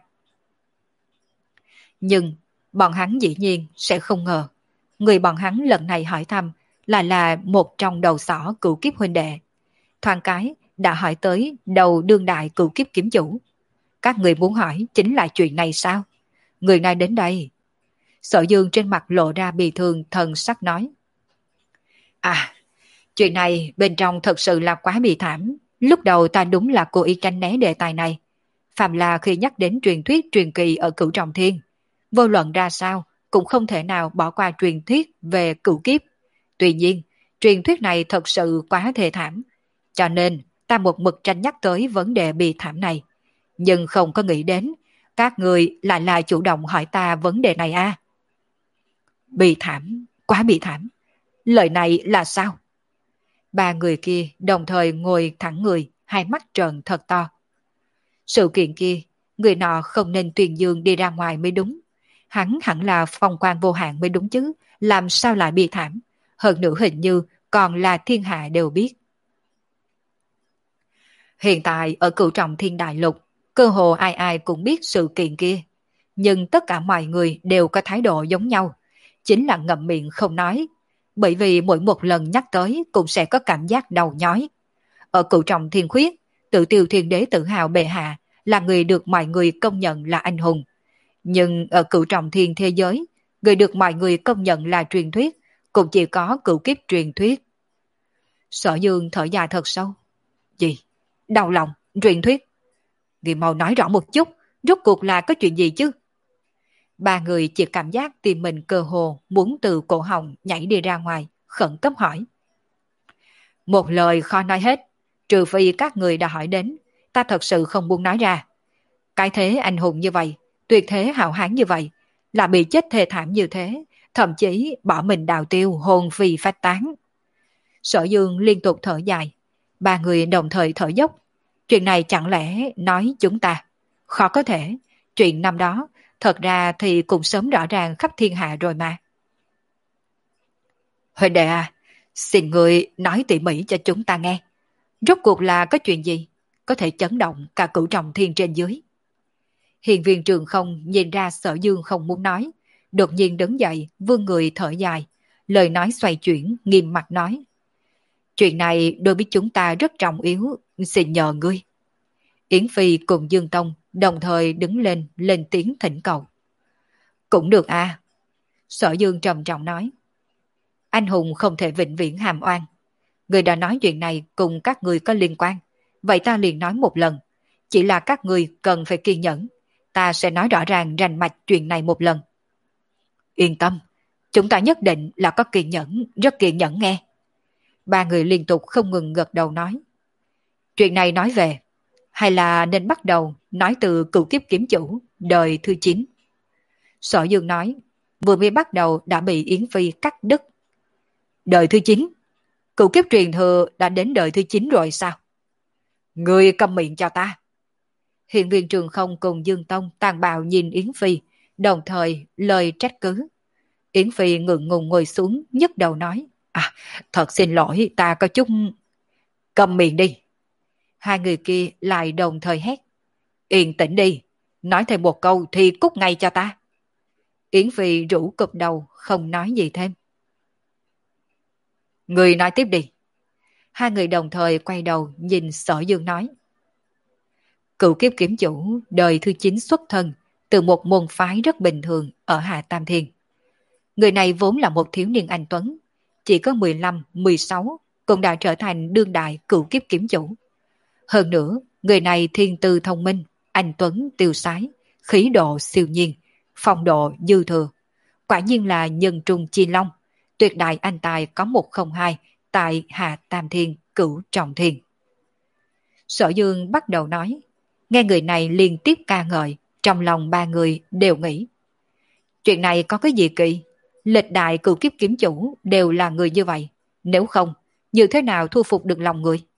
Nhưng bọn hắn dĩ nhiên sẽ không ngờ, người bọn hắn lần này hỏi thăm là là một trong đầu sỏ cửu kiếp huynh đệ. Thoáng cái đã hỏi tới đầu đương đại cửu kiếp kiếm chủ. Các người muốn hỏi chính là chuyện này sao? Người này đến đây. Sở Dương trên mặt lộ ra bi thương thần sắc nói. À, chuyện này bên trong thật sự là quá bi thảm. Lúc đầu ta đúng là cố ý tránh né đề tài này. Phàm là khi nhắc đến truyền thuyết truyền kỳ ở Cửu Trọng Thiên, vô luận ra sao cũng không thể nào bỏ qua truyền thuyết về cửu kiếp. Tuy nhiên, truyền thuyết này thật sự quá thê thảm, cho nên ta một mực tranh nhắc tới vấn đề bi thảm này. Nhưng không có nghĩ đến, các người lại là chủ động hỏi ta vấn đề này à? Bi thảm, quá bi thảm. Lời này là sao? Ba người kia đồng thời ngồi thẳng người, hai mắt trợn thật to. Sự kiện kia, người nọ không nên tuyên dương đi ra ngoài mới đúng. Hắn hẳn là phong quan vô hạn mới đúng chứ, làm sao lại bi thảm. Hơn nữa hình như còn là thiên hạ đều biết. Hiện tại ở Cửu Trọng Thiên Đại Lục, cơ hồ ai ai cũng biết sự kiện kia. Nhưng tất cả mọi người đều có thái độ giống nhau, chính là ngậm miệng không nói. Bởi vì mỗi một lần nhắc tới cũng sẽ có cảm giác đầu nhói. Ở Cửu Trọng Thiên Khuyết, Tự Tiêu Thiên Đế tự hào bệ hạ là người được mọi người công nhận là anh hùng. Nhưng ở Cửu Trọng Thiên thế giới, người được mọi người công nhận là truyền thuyết, cũng chỉ có cửu kiếp truyền thuyết. Sở Dương thở dài thật sâu. Gì? Đau lòng, truyền thuyết. Người mau nói rõ một chút, rốt cuộc là có chuyện gì chứ? Ba người chỉ cảm giác tìm mình cơ hồ muốn từ cổ họng nhảy đi ra ngoài, khẩn cấp hỏi. Một lời khó nói hết, trừ phi các người đã hỏi đến, ta thật sự không muốn nói ra. Cái thế anh hùng như vậy, tuyệt thế hào hán như vậy, là bị chết thê thảm như thế, thậm chí bỏ mình đào tiêu hồn phi phách tán. Sở Dương liên tục thở dài, ba người đồng thời thở dốc. Chuyện này chẳng lẽ nói chúng ta? Khó có thể, chuyện năm đó thật ra thì cũng sớm rõ ràng khắp thiên hạ rồi mà. Huệ đệ à, xin người nói tỉ mỉ cho chúng ta nghe. Rốt cuộc là có chuyện gì? Có thể chấn động cả Cửu Trọng Thiên trên dưới. Hiền viên Trường Không nhìn ra Sở Dương không muốn nói, đột nhiên đứng dậy, vươn người thở dài, lời nói xoay chuyển, nghiêm mặt nói. Chuyện này đối với chúng ta rất trọng yếu, xin nhờ ngươi. Yến Phi cùng Dương Tông đồng thời đứng lên, lên tiếng thỉnh cầu. Cũng được à. Sở Dương trầm trọng nói. Anh hùng không thể vĩnh viễn hàm oan. Người đã nói chuyện này cùng các người có liên quan, vậy ta liền nói một lần. Chỉ là các người cần phải kiên nhẫn. Ta sẽ nói rõ ràng rành mạch chuyện này một lần. Yên tâm, chúng ta nhất định là có kiên nhẫn, rất kiên nhẫn nghe. Ba người liên tục không ngừng gật đầu nói. Chuyện này nói về, hay là nên bắt đầu nói từ Cửu Kiếp Kiếm Chủ, đời thứ chín. Sở Dương nói, vừa mới bắt đầu đã bị Yến Phi cắt đứt. Đời thứ chín? Cửu Kiếp truyền thừa đã đến đời thứ chín rồi sao? Ngươi câm miệng cho ta. Hiện viên Trường Không cùng Dương Tông tàn bạo nhìn Yến Phi, đồng thời lời trách cứ. Yến Phi ngượng ngùng ngồi xuống, nhấc đầu nói. À, thật xin lỗi, ta có chút... Cầm miệng đi. Hai người kia lại đồng thời hét. Yên tĩnh đi, nói thêm một câu thì cút ngay cho ta. Yến Phi rũ cụp đầu, không nói gì thêm. Người nói tiếp đi. Hai người đồng thời quay đầu nhìn Sở Dương nói. Cửu Kiếp Kiếm Chủ đời thứ chín xuất thân từ một môn phái rất bình thường ở Hạ Tam Thiên. Người này vốn là một thiếu niên anh tuấn, chỉ có mười lăm, mười sáu cũng đã trở thành đương đại Cửu Kiếp Kiếm Chủ. Hơn nữa, người này thiên tư thông minh, anh tuấn tiêu sái, khí độ siêu nhiên, phong độ dư thừa. Quả nhiên là nhân trung chi long, tuyệt đại anh tài có một không hai tại Hạ Tam Thiên Cửu Trọng Thiên. Sở Dương bắt đầu nói, nghe người này liên tiếp ca ngợi, trong lòng ba người đều nghĩ. Chuyện này có cái gì kỳ? Lịch đại Cửu Kiếp Kiếm Chủ đều là người như vậy, nếu không, như thế nào thu phục được lòng người?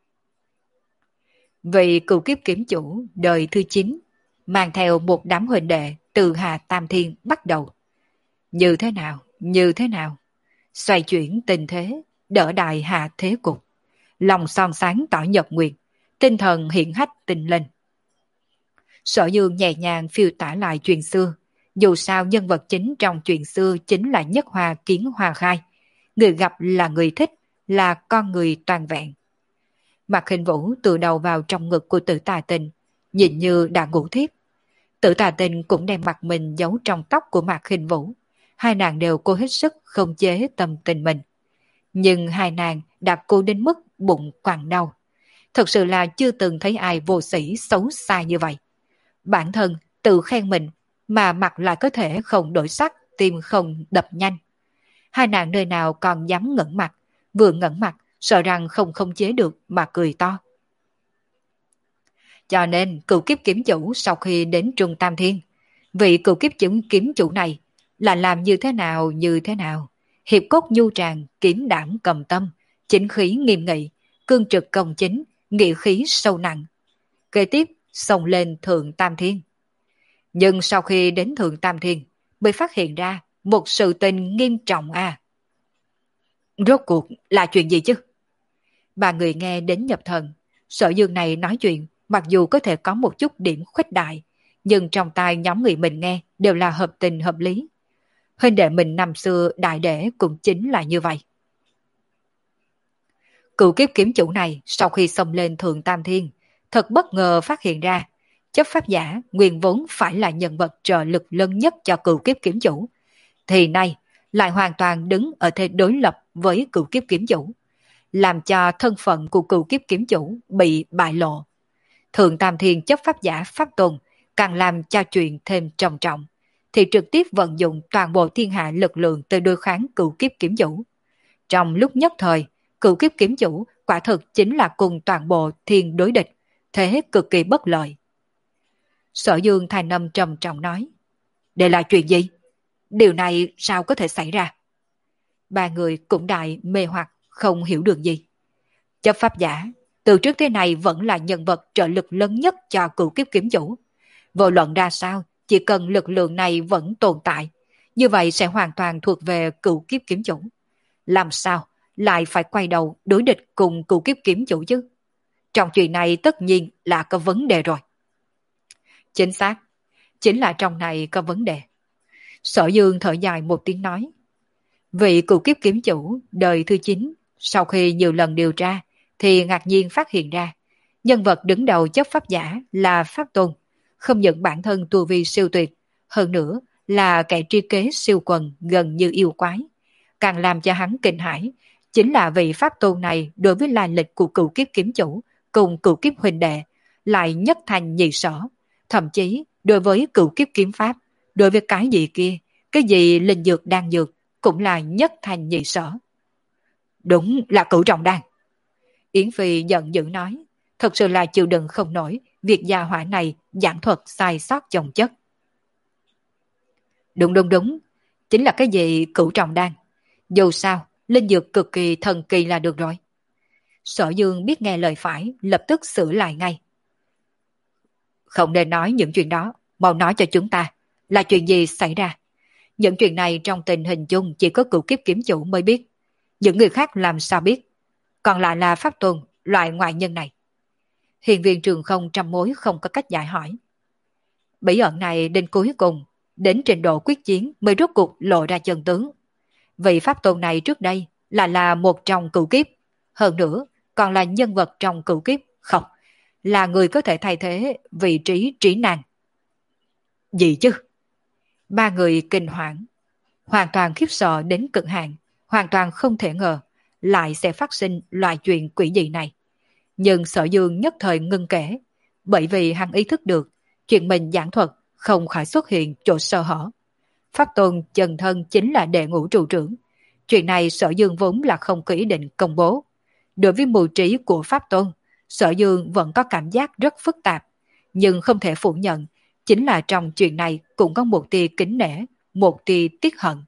Vì Cửu Kiếp Kiếm Chủ đời thứ chín mang theo một đám huynh đệ từ Hà Tam Thiên bắt đầu. Như thế nào, như thế nào? Xoay chuyển tình thế, đỡ đại hạ thế cục. Lòng son sáng tỏ nhật nguyệt, tinh thần hiển hách tinh lên. Sở Dương nhẹ nhàng phiêu tả lại chuyện xưa. Dù sao nhân vật chính trong chuyện xưa chính là Nhất Hoa Kiến Hoa Khai. Người gặp là người thích, là con người toàn vẹn. Mạc Khinh Vũ từ đầu vào trong ngực của Tử Tà Tình, nhìn như đã ngủ thiếp. Tử Tà Tình cũng đem mặt mình giấu trong tóc của Mạc Khinh Vũ. Hai nàng đều cố hết sức không chế tâm tình mình. Nhưng hai nàng đã cố đến mức bụng quặn đau. Thật sự là chưa từng thấy ai vô sĩ xấu xa như vậy. Bản thân tự khen mình mà mặt lại có thể không đổi sắc, tim không đập nhanh. Hai nàng nơi nào còn dám ngẩng mặt, vừa ngẩng mặt sợ rằng không khống chế được mà cười to. Cho nên cựu kiếp kiếm chủ sau khi đến Trung Tam Thiên, vị cựu kiếp kiếm, kiếm chủ này là làm như thế nào như thế nào. Hiệp cốt nhu tràng, kiếm đảm cầm tâm, chính khí nghiêm nghị, cương trực công chính, nghị khí sâu nặng. Kế tiếp xông lên Thượng Tam Thiên. Nhưng sau khi đến Thượng Tam Thiên mới phát hiện ra một sự tình nghiêm trọng à. Rốt cuộc là chuyện gì chứ? Ba người nghe đến nhập thần. Sở Dương này nói chuyện mặc dù có thể có một chút điểm khuếch đại, nhưng trong tai nhóm người mình nghe đều là hợp tình hợp lý. Huynh đệ mình năm xưa đại đệ cũng chính là như vậy. Cựu kiếp kiếm chủ này sau khi xông lên Thượng Tam Thiên, thật bất ngờ phát hiện ra chấp pháp giả nguyên vốn phải là nhân vật trợ lực lớn nhất cho cựu kiếp kiếm chủ, thì nay lại hoàn toàn đứng ở thế đối lập với cựu kiếp kiếm chủ, làm cho thân phận của cựu kiếp kiếm chủ bị bại lộ. Thượng Tam Thiên chấp pháp giả pháp tôn càng làm cho chuyện thêm trầm trọng, thì trực tiếp vận dụng toàn bộ thiên hạ lực lượng tới đối kháng cựu kiếp kiếm chủ. Trong lúc nhất thời, cựu kiếp kiếm chủ quả thực chính là cùng toàn bộ thiên đối địch, thế cực kỳ bất lợi. Sở Dương thành âm trầm trọng nói, đây là chuyện gì? Điều này sao có thể xảy ra? Ba người cũng đại mê hoặc không hiểu được gì. Chấp pháp giả từ trước thế này vẫn là nhân vật trợ lực lớn nhất cho cựu kiếp kiếm chủ. Vô luận ra sao, chỉ cần lực lượng này vẫn tồn tại, như vậy sẽ hoàn toàn thuộc về cựu kiếp kiếm chủ. Làm sao lại phải quay đầu đối địch cùng cựu kiếp kiếm chủ chứ? Trong chuyện này tất nhiên là có vấn đề rồi. Chính xác, chính là trong này có vấn đề. Sở Dương thở dài một tiếng nói. Vị cựu kiếp kiếm chủ đời thứ chín, sau khi nhiều lần điều tra, thì ngạc nhiên phát hiện ra, nhân vật đứng đầu chấp pháp giả là Pháp Tôn, không những bản thân tu vi siêu tuyệt, hơn nữa là kẻ tri kế siêu quần gần như yêu quái. Càng làm cho hắn kinh hãi, chính là vị Pháp Tôn này đối với lai lịch của cựu kiếp kiếm chủ cùng cựu kiếp huynh đệ, lại nhất thành nhị sở, thậm chí đối với cựu kiếp kiếm pháp, đối với cái gì kia, cái gì linh dược đan dược, cũng là nhất thành nhị sở. Đúng là cửu trọng đan. Yến Phi giận dữ nói, thật sự là chịu đựng không nổi việc gia hỏa này giảng thuật sai sót chồng chất. Đúng đúng đúng, chính là cái gì cửu trọng đan. Dù sao, linh dược cực kỳ thần kỳ là được rồi. Sở Dương biết nghe lời phải, lập tức sửa lại ngay. Không nên nói những chuyện đó, mau nói cho chúng ta, là chuyện gì xảy ra. Những chuyện này trong tình hình chung chỉ có cựu kiếp kiếm chủ mới biết. Những người khác làm sao biết. Còn lại là Pháp Tôn, loại ngoại nhân này. Hiền viên Trường Không trăm mối không có cách giải hỏi. Bí ẩn này đến cuối cùng, đến trình độ quyết chiến mới rốt cuộc lộ ra chân tướng. Vị Pháp Tôn này trước đây là là một trong cựu kiếp. Hơn nữa, còn là nhân vật trong cựu kiếp. Không, là người có thể thay thế vị trí trí nàng. Gì chứ? Ba người kinh hoảng, hoàn toàn khiếp sợ đến cực hạn, hoàn toàn không thể ngờ lại sẽ phát sinh loại chuyện quỷ dị này. Nhưng Sở Dương nhất thời ngưng kể, bởi vì hắn ý thức được chuyện mình giảng thuật không khỏi xuất hiện chỗ sơ hở. Pháp Tôn chân thân chính là đệ ngũ trụ trưởng. Chuyện này Sở Dương vốn là không có ý định công bố. Đối với mưu trí của Pháp Tôn, Sở Dương vẫn có cảm giác rất phức tạp, nhưng không thể phủ nhận, chính là trong chuyện này cũng có một tia kính nể, một tia tiếc hận.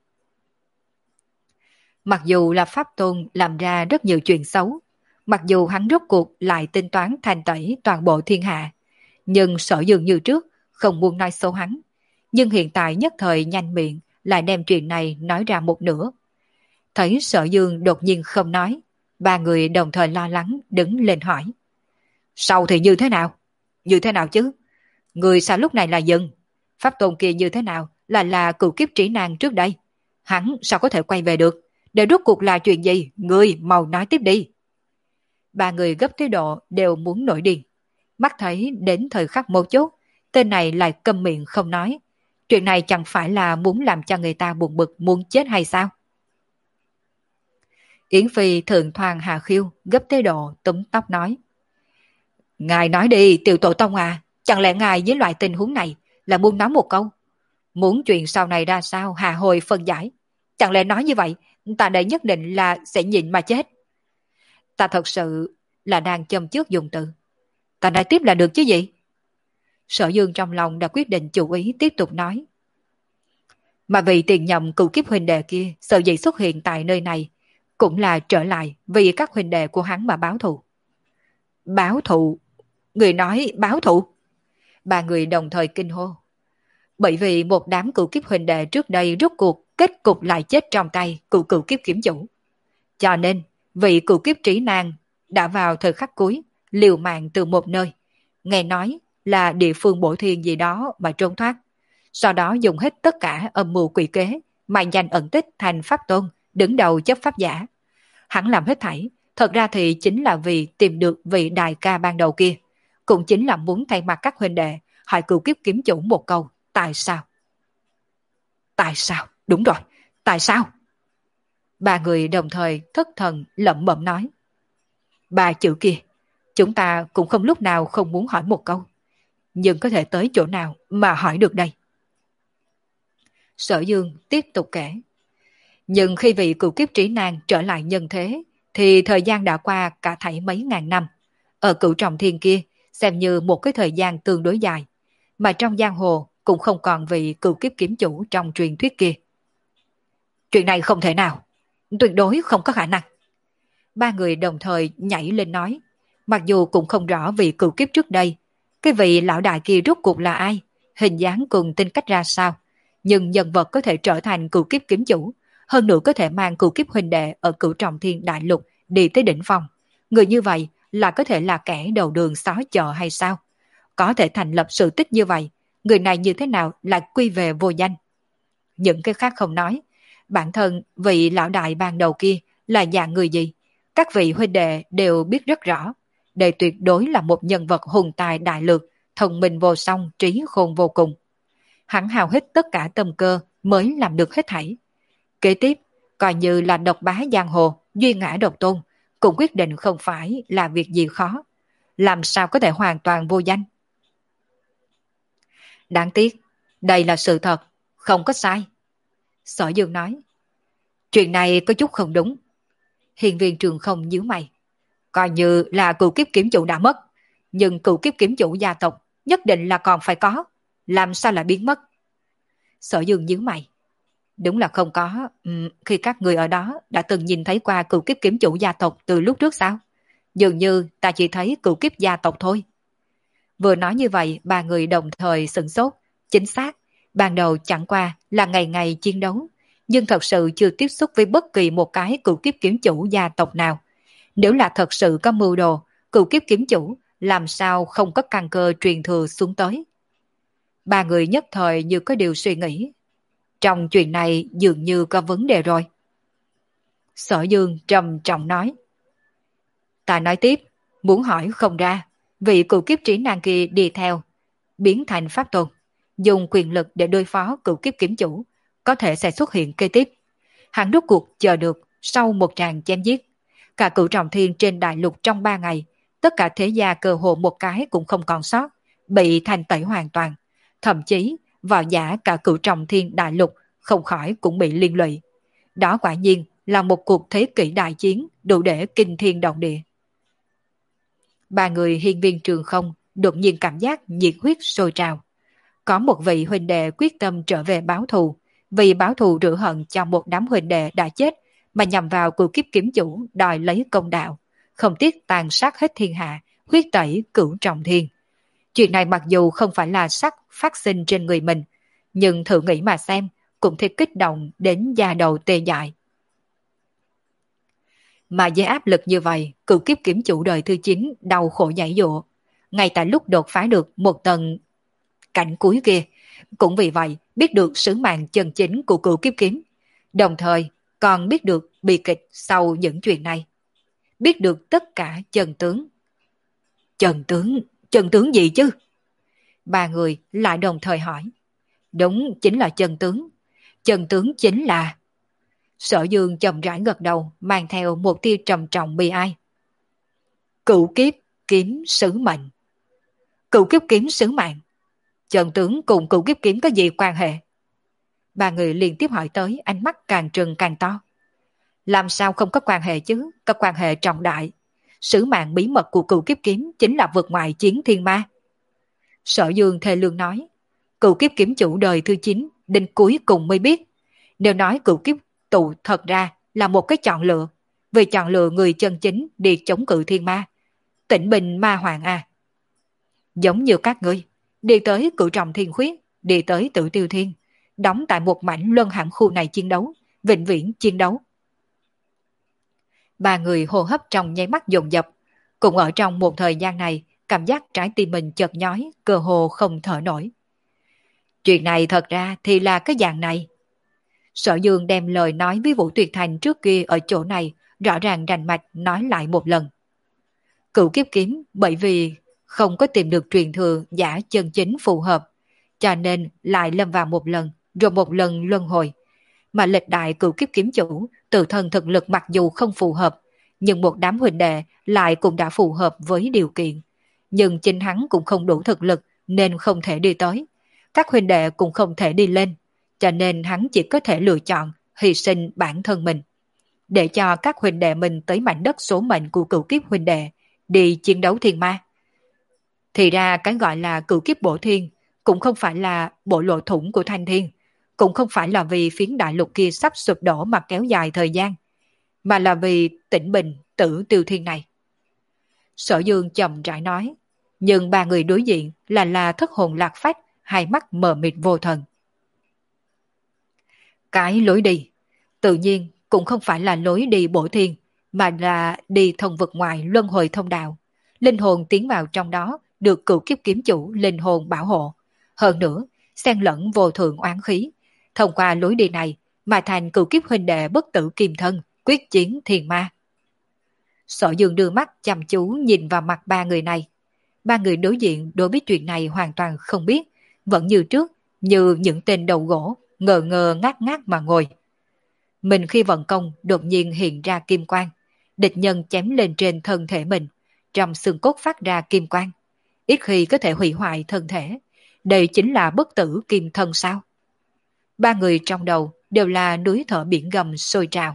Mặc dù là Pháp Tôn làm ra rất nhiều chuyện xấu, mặc dù hắn rốt cuộc lại tính toán thanh tẩy toàn bộ thiên hạ, nhưng Sở Dương như trước không muốn nói xấu hắn, nhưng hiện tại nhất thời nhanh miệng lại đem chuyện này nói ra một nửa. Thấy Sở Dương đột nhiên không nói, ba người đồng thời lo lắng đứng lên hỏi. Sau thì như thế nào? Như thế nào chứ? Người sao lúc này là dừng? Pháp Tôn kia như thế nào là là cựu kiếp trĩ nàng trước đây? Hắn sao có thể quay về được? Để rốt cuộc là chuyện gì? Người mau nói tiếp đi. Ba người gấp tới độ đều muốn nổi điên. Mắt thấy đến thời khắc mấu chốt, tên này lại câm miệng không nói. Chuyện này chẳng phải là muốn làm cho người ta buồn bực muốn chết hay sao? Yến Phi thượng thoàng hạ khiêu, gấp tới độ túm tóc nói. Ngài nói đi, Tiểu Tổ Tông à, chẳng lẽ ngài với loại tình huống này là muốn nói một câu? Muốn chuyện sau này ra sao hà hồi phân giải. Chẳng lẽ nói như vậy, ta đây nhất định là sẽ nhịn mà chết. Ta thật sự là đang châm trước dùng từ. Ta nói tiếp là được chứ gì? Sở Dương trong lòng đã quyết định chủ ý tiếp tục nói. Mà vì tiền nhậm cựu kiếp huynh đệ kia sợ dĩ xuất hiện tại nơi này, cũng là trở lại vì các huynh đệ của hắn mà báo thù. Báo thù? Người nói báo thù? Ba người đồng thời kinh hô. Bởi vì một đám cựu kiếp huynh đệ trước đây rút cuộc kết cục lại chết trong tay cựu cựu kiếp kiếm chủ. Cho nên, vị cựu kiếp trí nan đã vào thời khắc cuối, liều mạng từ một nơi. Nghe nói là địa phương bổ thiên gì đó mà trốn thoát. Sau đó dùng hết tất cả âm mưu quỷ kế, mà giành ẩn tích thành pháp tôn, đứng đầu chấp pháp giả. Hắn làm hết thảy, thật ra thì chính là vì tìm được vị đại ca ban đầu kia. Cũng chính là muốn thay mặt các huynh đệ, hỏi cựu kiếp kiếm chủ một câu. Tại sao? Tại sao? Đúng rồi. Tại sao? Ba người đồng thời thất thần lẩm bẩm nói. Ba chữ kia, chúng ta cũng không lúc nào không muốn hỏi một câu. Nhưng có thể tới chỗ nào mà hỏi được đây? Sở Dương tiếp tục kể. Nhưng khi vị cựu kiếp trí nan trở lại nhân thế, thì thời gian đã qua cả thảy mấy ngàn năm. Ở cựu trọng thiên kia, xem như một cái thời gian tương đối dài. Mà trong giang hồ cũng không còn vị cựu kiếp kiếm chủ trong truyền thuyết kia. Chuyện này không thể nào. Tuyệt đối không có khả năng. Ba người đồng thời nhảy lên nói. Mặc dù cũng không rõ vị cựu kiếp trước đây, cái vị lão đại kia rốt cuộc là ai, hình dáng cùng tính cách ra sao. Nhưng nhân vật có thể trở thành cựu kiếp kiếm chủ, hơn nữa có thể mang cựu kiếp huynh đệ ở cựu trọng thiên đại lục đi tới đỉnh phong. Người như vậy là có thể là kẻ đầu đường xó chợ hay sao? Có thể thành lập sự tích như vậy, người này như thế nào lại quy về vô danh? Những cái khác không nói, bản thân vị lão đại ban đầu kia là dạng người gì, các vị huynh đệ đều biết rất rõ. Đây tuyệt đối là một nhân vật hùng tài đại lược, thông minh vô song, trí khôn vô cùng. Hắn hao hết tất cả tâm cơ mới làm được hết thảy. Kế tiếp, coi như là độc bá giang hồ, duy ngã độc tôn, cũng quyết định không phải là việc gì khó. Làm sao có thể hoàn toàn vô danh? Đáng tiếc, đây là sự thật, không có sai. Sở Dương nói. Chuyện này có chút không đúng. Hiền viên Trường Không nhíu mày. Coi như là cựu kiếp kiếm chủ đã mất, nhưng cựu kiếp kiếm chủ gia tộc nhất định là còn phải có. Làm sao lại biến mất? Sở Dương nhíu mày. Đúng là không có. Uhm, khi các người ở đó đã từng nhìn thấy qua cựu kiếp kiếm chủ gia tộc từ lúc trước sao? Dường như ta chỉ thấy cựu kiếp gia tộc thôi. Vừa nói như vậy, ba người đồng thời sửng sốt. Chính xác, ban đầu chẳng qua là ngày ngày chiến đấu, nhưng thật sự chưa tiếp xúc với bất kỳ một cái cựu kiếp kiếm chủ gia tộc nào. Nếu là thật sự có mưu đồ, cựu kiếp kiếm chủ làm sao không có căn cơ truyền thừa xuống tới. Ba người nhất thời như có điều suy nghĩ. Trong chuyện này dường như có vấn đề rồi. Sở Dương trầm trọng nói. Ta nói tiếp, muốn hỏi không ra, vị cựu kiếp trí nan kia đi theo, biến thành pháp tôn, dùng quyền lực để đối phó cựu kiếp kiếm chủ, có thể sẽ xuất hiện kế tiếp. Hắn rốt cuộc chờ được sau một tràng chém giết. Cả cựu trọng thiên trên đại lục trong ba ngày, tất cả thế gia cơ hồ một cái cũng không còn sót, bị thành tẩy hoàn toàn. Thậm chí, vào giả cả cựu trọng thiên đại lục không khỏi cũng bị liên lụy. Đó quả nhiên là một cuộc thế kỷ đại chiến đủ để kinh thiên động địa. Ba người hiên viên Trường Không đột nhiên cảm giác nhiệt huyết sôi trào. Có một vị huynh đệ quyết tâm trở về báo thù, vì báo thù rửa hận cho một đám huynh đệ đã chết mà nhằm vào cựu kiếp kiếm chủ đòi lấy công đạo, không tiếc tàn sát hết thiên hạ, huyết tẩy cửu trọng thiên. Chuyện này mặc dù không phải là sắc phát sinh trên người mình, nhưng thử nghĩ mà xem, cũng thể kích động đến da đầu tê dại. Mà với áp lực như vậy, cựu kiếp kiếm chủ đời thứ chín đau khổ nhảy dụa. Ngay tại lúc đột phá được một tầng cảnh cuối kia, cũng vì vậy biết được sứ mạng chân chính của cựu kiếp kiếm, đồng thời còn biết được bi kịch sau những chuyện này. Biết được tất cả chân tướng. Chân tướng? Chân tướng gì chứ? Ba người lại đồng thời hỏi. Đúng, chính là chân tướng. Chân tướng chính là... Sở Dương chậm rãi gật đầu, mang theo một tia trầm trọng bi ai. Cựu kiếp, kiếm sứ mệnh. Cửu kiếp kiếm sứ mạng. Trần tướng cùng cửu kiếp kiếm có gì quan hệ? Ba người liên tiếp hỏi tới, ánh mắt càng trừng càng to. Làm sao không có quan hệ chứ, có quan hệ trọng đại. Sứ mạng bí mật của cửu kiếp kiếm chính là vượt ngoài chiến thiên ma. Sở Dương thê lương nói, cửu kiếp kiếm chủ đời thứ chín, đến cuối cùng mới biết. Nếu nói cửu kiếp tụ thật ra là một cái chọn lựa, vì chọn lựa người chân chính đi chống cự thiên ma. Tĩnh bình ma hoàng à. Giống như các ngươi, đi tới cửu trọng thiên khuyết, đi tới tự tiêu thiên, đóng tại một mảnh luân hãm khu này chiến đấu, vĩnh viễn chiến đấu. Ba người hô hấp trong nháy mắt dồn dập, cũng ở trong một thời gian này, cảm giác trái tim mình chợt nhói, cơ hồ không thở nổi. Chuyện này thật ra thì là cái dạng này. Sở Dương đem lời nói với Vũ Tuyệt Thành trước kia ở chỗ này, rõ ràng rành mạch nói lại một lần. Cửu kiếp kiếm bởi vì không có tìm được truyền thừa giả chân chính phù hợp, cho nên lại lâm vào một lần, rồi một lần luân hồi. Mà lịch đại cửu kiếp kiếm chủ, tự thân thực lực mặc dù không phù hợp, nhưng một đám huynh đệ lại cũng đã phù hợp với điều kiện. Nhưng chính hắn cũng không đủ thực lực nên không thể đi tới. Các huynh đệ cũng không thể đi lên, cho nên hắn chỉ có thể lựa chọn hy sinh bản thân mình, để cho các huynh đệ mình tới mảnh đất số mệnh của cửu kiếp huynh đệ, đi chiến đấu thiên ma. Thì ra cái gọi là cửu kiếp bổ thiên cũng không phải là bộ lộ thủng của thanh thiên, cũng không phải là vì phiến đại lục kia sắp sụp đổ mà kéo dài thời gian, mà là vì Tĩnh Bình tử tiêu thiên này. Sở Dương chậm rãi nói, nhưng ba người đối diện là là thất hồn lạc phách, hai mắt mờ mịt vô thần. Cái lối đi, tự nhiên cũng không phải là lối đi bổ thiên, mà là đi thông vực ngoài luân hồi thông đạo. Linh hồn tiến vào trong đó được cửu kiếp kiếm chủ linh hồn bảo hộ. Hơn nữa, xen lẫn vô thượng oán khí. Thông qua lối đi này mà thành cửu kiếp huynh đệ bất tử kim thân, quyết chiến thiên ma. Sở Dương đưa mắt chăm chú nhìn vào mặt ba người này. Ba người đối diện đối với chuyện này hoàn toàn không biết, vẫn như trước, như những tên đầu gỗ, ngờ ngờ ngác ngác mà ngồi. Mình khi vận công đột nhiên hiện ra kim quang, địch nhân chém lên trên thân thể mình, trong xương cốt phát ra kim quang, ít khi có thể hủy hoại thân thể. Đây chính là bất tử kim thân sao? Ba người trong đầu đều là núi thở biển gầm sôi trào.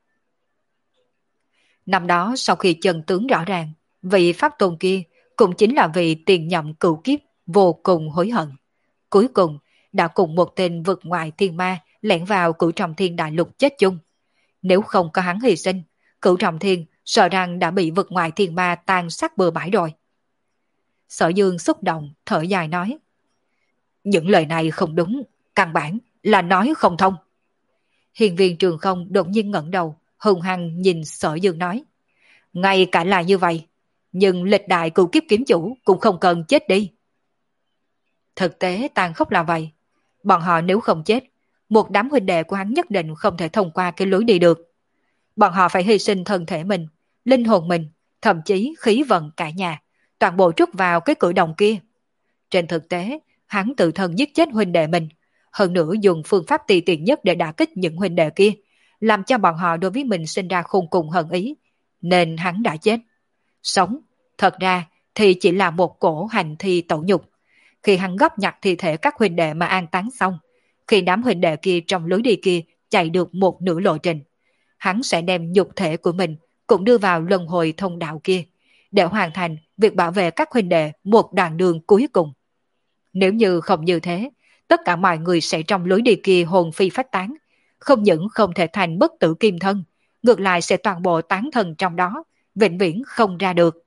Năm đó sau khi chân tướng rõ ràng, vị pháp tôn kia cũng chính là vị tiền nhậm cửu kiếp vô cùng hối hận. Cuối cùng đã cùng một tên vượt ngoài thiên ma lẻn vào cửu trọng thiên đại lục chết chung. Nếu không có hắn hy sinh, cửu trọng thiên sợ rằng đã bị vượt ngoài thiên ma tàn sát bừa bãi rồi. Sở Dương xúc động, thở dài nói, những lời này không đúng, căn bản là nói không thông. Hiền viên Trường Không đột nhiên ngẩng đầu, hùng hăng nhìn Sở Dương nói, ngay cả là như vậy, nhưng lịch đại cửu kiếp kiếm chủ cũng không cần chết đi. Thực tế tàn khốc là vậy, bọn họ nếu không chết, một đám huynh đệ của hắn nhất định không thể thông qua cái lối đi được. Bọn họ phải hy sinh thân thể mình, linh hồn mình, thậm chí khí vận cả nhà, toàn bộ trút vào cái cử động kia. Trên thực tế, hắn tự thân giết chết huynh đệ mình, hơn nữa dùng phương pháp tùy tiện nhất để đả kích những huynh đệ kia, làm cho bọn họ đối với mình sinh ra khôn cùng hận ý, nên hắn đã chết. Sống, thật ra thì chỉ là một cổ hành thi tẩu nhục. Khi hắn góp nhặt thi thể các huynh đệ mà an táng xong, khi đám huynh đệ kia trong lối đi kia chạy được một nửa lộ trình, hắn sẽ đem nhục thể của mình cũng đưa vào luân hồi thông đạo kia, để hoàn thành việc bảo vệ các huynh đệ một đoạn đường cuối cùng. Nếu như không như thế, tất cả mọi người sẽ trong lối đi kia hồn phi phách tán, không những không thể thành bất tử kim thân, ngược lại sẽ toàn bộ tán thân trong đó, vĩnh viễn không ra được.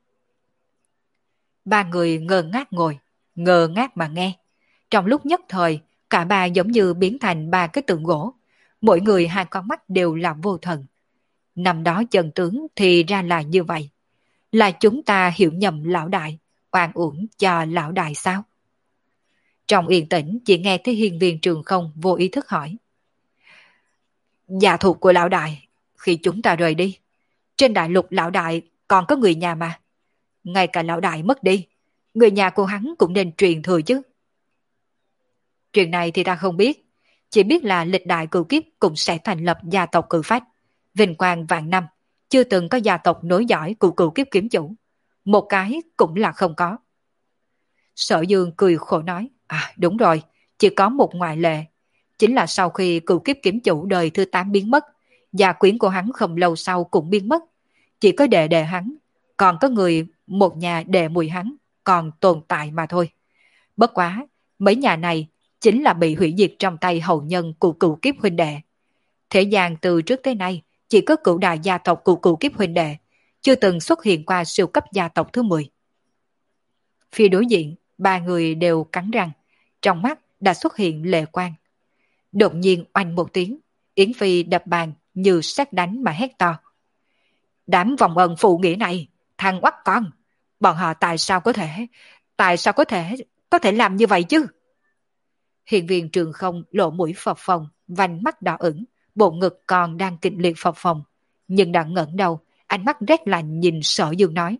Ba người ngơ ngác ngồi, ngơ ngác mà nghe. Trong lúc nhất thời, cả ba giống như biến thành ba cái tượng gỗ, mỗi người hai con mắt đều là vô thần. Năm đó chân tướng thì ra là như vậy. Là chúng ta hiểu nhầm lão đại, oan uổng cho lão đại sao? Trong yên tĩnh chỉ nghe thấy hiên viên Trường Không vô ý thức hỏi, gia thuộc của lão đại, khi chúng ta rời đi, trên đại lục lão đại còn có người nhà mà. Ngay cả lão đại mất đi, người nhà của hắn cũng nên truyền thừa chứ. Chuyện này thì ta không biết, chỉ biết là lịch đại cửu kiếp cũng sẽ thành lập gia tộc cử phách, vinh quang vạn năm, chưa từng có gia tộc nối dõi của cửu kiếp kiếm chủ. một cái cũng là không có. Sở Dương cười khổ nói, à đúng rồi, chỉ có một ngoại lệ. Chính là sau khi cựu kiếp kiếm chủ đời thứ tám biến mất, gia quyến của hắn không lâu sau cũng biến mất. Chỉ có đệ đệ hắn, còn có người một nhà đệ mùi hắn, còn tồn tại mà thôi. Bất quá, mấy nhà này chính là bị hủy diệt trong tay hậu nhân của cựu kiếp huynh đệ. Thế gian từ trước tới nay, chỉ có cựu đại gia tộc của cựu kiếp huynh đệ, chưa từng xuất hiện qua siêu cấp gia tộc thứ mười. Phía đối diện, ba người đều cắn răng, trong mắt đã xuất hiện lệ quang. Đột nhiên oanh một tiếng, Yến Phi đập bàn như sét đánh mà hét to. Đám vòng ân phụ nghĩa này, thằng oắt con, bọn họ tại sao có thể, tại sao có thể, có thể làm như vậy chứ? Hiện viên Trường Không lộ mũi phập phồng, vành mắt đỏ ửng, bộ ngực còn đang kịch liệt phập phồng, nhưng đã ngẩng đầu, ánh mắt rét lạnh nhìn Sở Dương nói.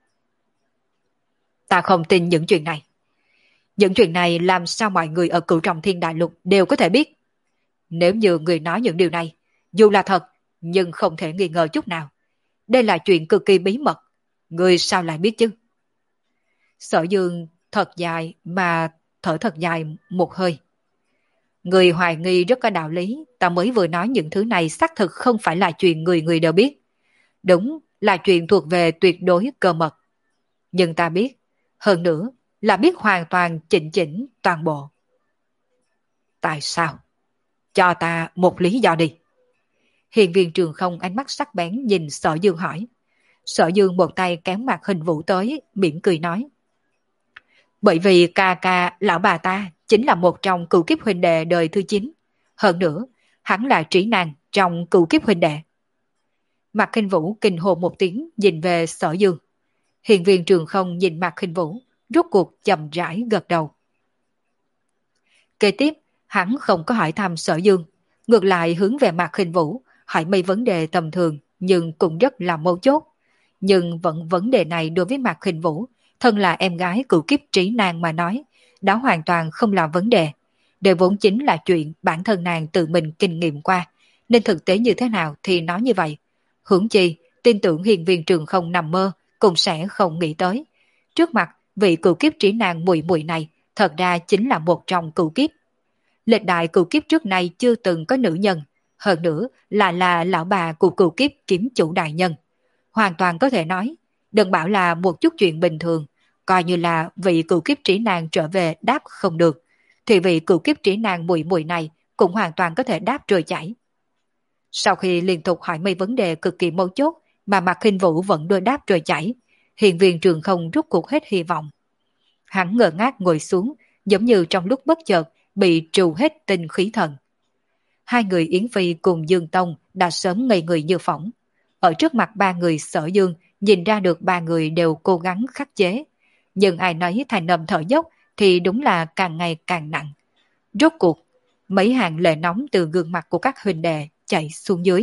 Ta không tin những chuyện này. Những chuyện này làm sao mọi người ở Cửu Trọng Thiên Đại Lục đều có thể biết? Nếu như người nói những điều này, dù là thật, nhưng không thể nghi ngờ chút nào. Đây là chuyện cực kỳ bí mật. Người sao lại biết chứ? Sở Dương thật dài mà thở thật dài một hơi. Người hoài nghi rất có đạo lý, ta mới vừa nói những thứ này xác thực không phải là chuyện người người đều biết. Đúng là chuyện thuộc về tuyệt đối cơ mật. Nhưng ta biết, hơn nữa là biết hoàn toàn chỉnh chỉnh toàn bộ. Tại sao? Cho ta một lý do đi. Hiền viên Trường Không ánh mắt sắc bén nhìn Sở Dương hỏi. Sở Dương một tay kéo mặt Hình Vũ tới, mỉm cười nói. Bởi vì ca ca lão bà ta chính là một trong cựu kiếp huynh đệ đời thứ chín. Hơn nữa, hắn là trí năng trong cựu kiếp huynh đệ. Mạc Hình Vũ kinh hồ một tiếng nhìn về Sở Dương. Hiền viên Trường Không nhìn Mạc Hình Vũ, rốt cuộc chậm rãi gật đầu. Kế tiếp, hắn không có hỏi thăm Sở Dương, ngược lại hướng về Mạc Hình Vũ, hỏi mấy vấn đề tầm thường nhưng cũng rất là mấu chốt. Nhưng vẫn vấn đề này đối với Mạc Hình Vũ, thân là em gái cựu kiếp trí nàng mà nói, đó hoàn toàn không là vấn đề. Đây vốn chính là chuyện bản thân nàng tự mình kinh nghiệm qua, nên thực tế như thế nào thì nói như vậy. Hưởng chi, tin tưởng hiền viên Trường Không nằm mơ, cũng sẽ không nghĩ tới. Trước mặt, vị cựu kiếp trí nàng mùi mùi này, thật ra chính là một trong cựu kiếp. Lịch đại cựu kiếp trước nay chưa từng có nữ nhân, hơn nữa là là lão bà của cựu kiếp kiếm chủ đại nhân. Hoàn toàn có thể nói, đừng bảo là một chút chuyện bình thường, coi như là vị cựu kiếp trí nàng trở về đáp không được, thì vị cựu kiếp trí nàng mùi mùi này cũng hoàn toàn có thể đáp trôi chảy. Sau khi liên tục hỏi mấy vấn đề cực kỳ mấu chốt mà Mạc Khinh Vũ vẫn đưa đáp trôi chảy, hiền viên Trường Không rút cuộc hết hy vọng. Hắn ngơ ngác ngồi xuống, giống như trong lúc bất chợt bị trù hết tinh khí thần. Hai người Yến Phi cùng Dương Tông đã sớm ngây người như phỏng. Ở trước mặt ba người Sở Dương, nhìn ra được ba người đều cố gắng khắc chế. Nhưng ai nấy thành âm thở dốc thì đúng là càng ngày càng nặng. Rốt cuộc, mấy hàng lệ nóng từ gương mặt của các huynh đệ chảy xuống dưới.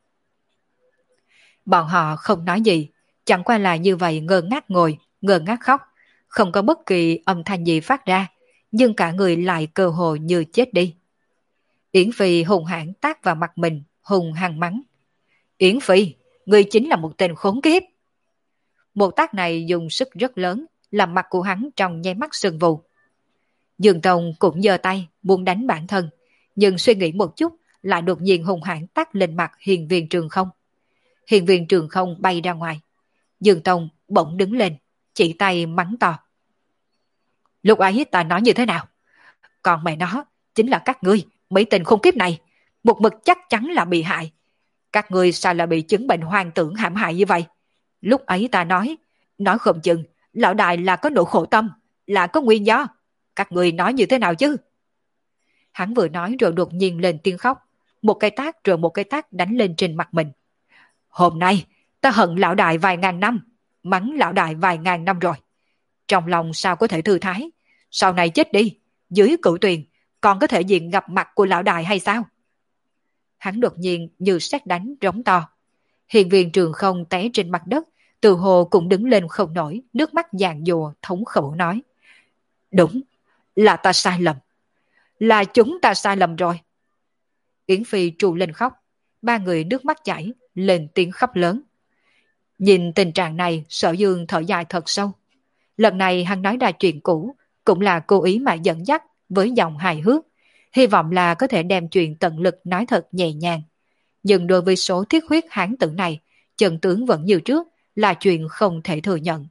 Bọn họ không nói gì, chẳng qua là như vậy ngơ ngác ngồi, ngơ ngác khóc. Không có bất kỳ âm thanh gì phát ra, nhưng cả người lại cơ hồ như chết đi. Yến Phi hùng hãn tát vào mặt mình, hùng hăng mắng. Yến Phi, ngươi chính là một tên khốn kiếp. Một tát này dùng sức rất lớn, làm mặt của hắn trong nháy mắt sưng vù. Dương Tông cũng giơ tay, muốn đánh bản thân, nhưng suy nghĩ một chút, lại đột nhiên hùng hãn tát lên mặt hiền viên Trường Không. Hiền viên Trường Không bay ra ngoài. Dương Tông bỗng đứng lên, chỉ tay mắng to. Lúc ấy ta nói như thế nào? Còn mẹ nó, chính là các ngươi, mấy tên khốn kiếp này, một mực chắc chắn là bị hại. Các ngươi sao lại bị chứng bệnh hoang tưởng hãm hại như vậy? Lúc ấy ta nói, nói không chừng, lão đại là có nỗi khổ tâm, là có nguyên do. Các ngươi nói như thế nào chứ? Hắn vừa nói rồi đột nhiên lên tiếng khóc, một cái tát rồi một cái tát đánh lên trên mặt mình. Hôm nay, ta hận lão đại vài ngàn năm, mắng lão đại vài ngàn năm rồi. Trong lòng sao có thể thư thái? Sau này chết đi, dưới cửu tuyền, còn có thể diện gặp mặt của lão đại hay sao? Hắn đột nhiên như sét đánh rống to. Hiền viên Trường Không té trên mặt đất, từ hồ cũng đứng lên không nổi, nước mắt giàn dùa thống khổ nói. Đúng, là ta sai lầm. Là chúng ta sai lầm rồi. Yến Phi trù lên khóc, ba người nước mắt chảy, lên tiếng khóc lớn. Nhìn tình trạng này, Sở Dương thở dài thật sâu. Lần này hắn nói ra chuyện cũ, cũng là cố ý mà dẫn dắt với giọng hài hước, hy vọng là có thể đem chuyện tận lực nói thật nhẹ nhàng. Nhưng đối với số thiết huyết hán tử này, chân tướng vẫn như trước, là chuyện không thể thừa nhận.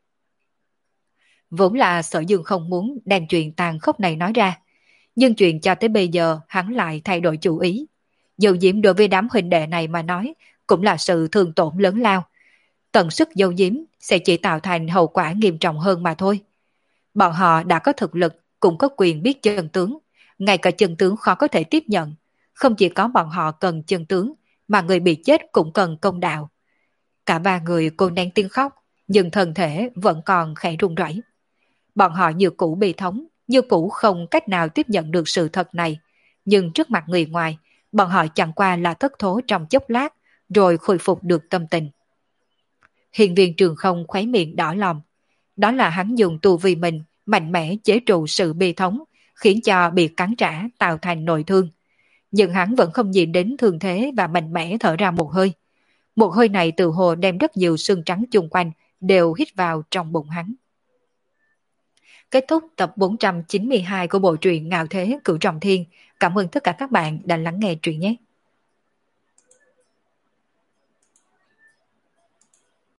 Vốn là Sở Dương không muốn đem chuyện tàn khốc này nói ra, nhưng chuyện cho tới bây giờ hắn lại thay đổi chủ ý. Dầu diễm đối với đám huynh đệ này mà nói, cũng là sự thương tổn lớn lao. Tận sức dâu diếm sẽ chỉ tạo thành hậu quả nghiêm trọng hơn mà thôi. Bọn họ đã có thực lực, cũng có quyền biết chân tướng. Ngay cả chân tướng khó có thể tiếp nhận. Không chỉ có bọn họ cần chân tướng, mà người bị chết cũng cần công đạo. Cả ba người cô nén tiếng khóc, nhưng thân thể vẫn còn khẽ run rẩy. Bọn họ như cũ bi thống, như cũ không cách nào tiếp nhận được sự thật này. Nhưng trước mặt người ngoài, bọn họ chẳng qua là thất thố trong chốc lát, rồi khôi phục được tâm tình. Hiền viên Trường Không khóe miệng đỏ lòng. Đó là hắn dùng tu vi mình mạnh mẽ chế trụ sự bi thống, khiến cho bị cắn trả tạo thành nội thương. Nhưng hắn vẫn không nhìn đến thương thế và mạnh mẽ thở ra một hơi. Một hơi này từ hồ đem rất nhiều xương trắng chung quanh đều hít vào trong bụng hắn. Kết thúc tập bốn trăm chín mươi hai của bộ truyện Ngạo Thế Cửu Trọng Thiên. Cảm ơn tất cả các bạn đã lắng nghe truyện nhé.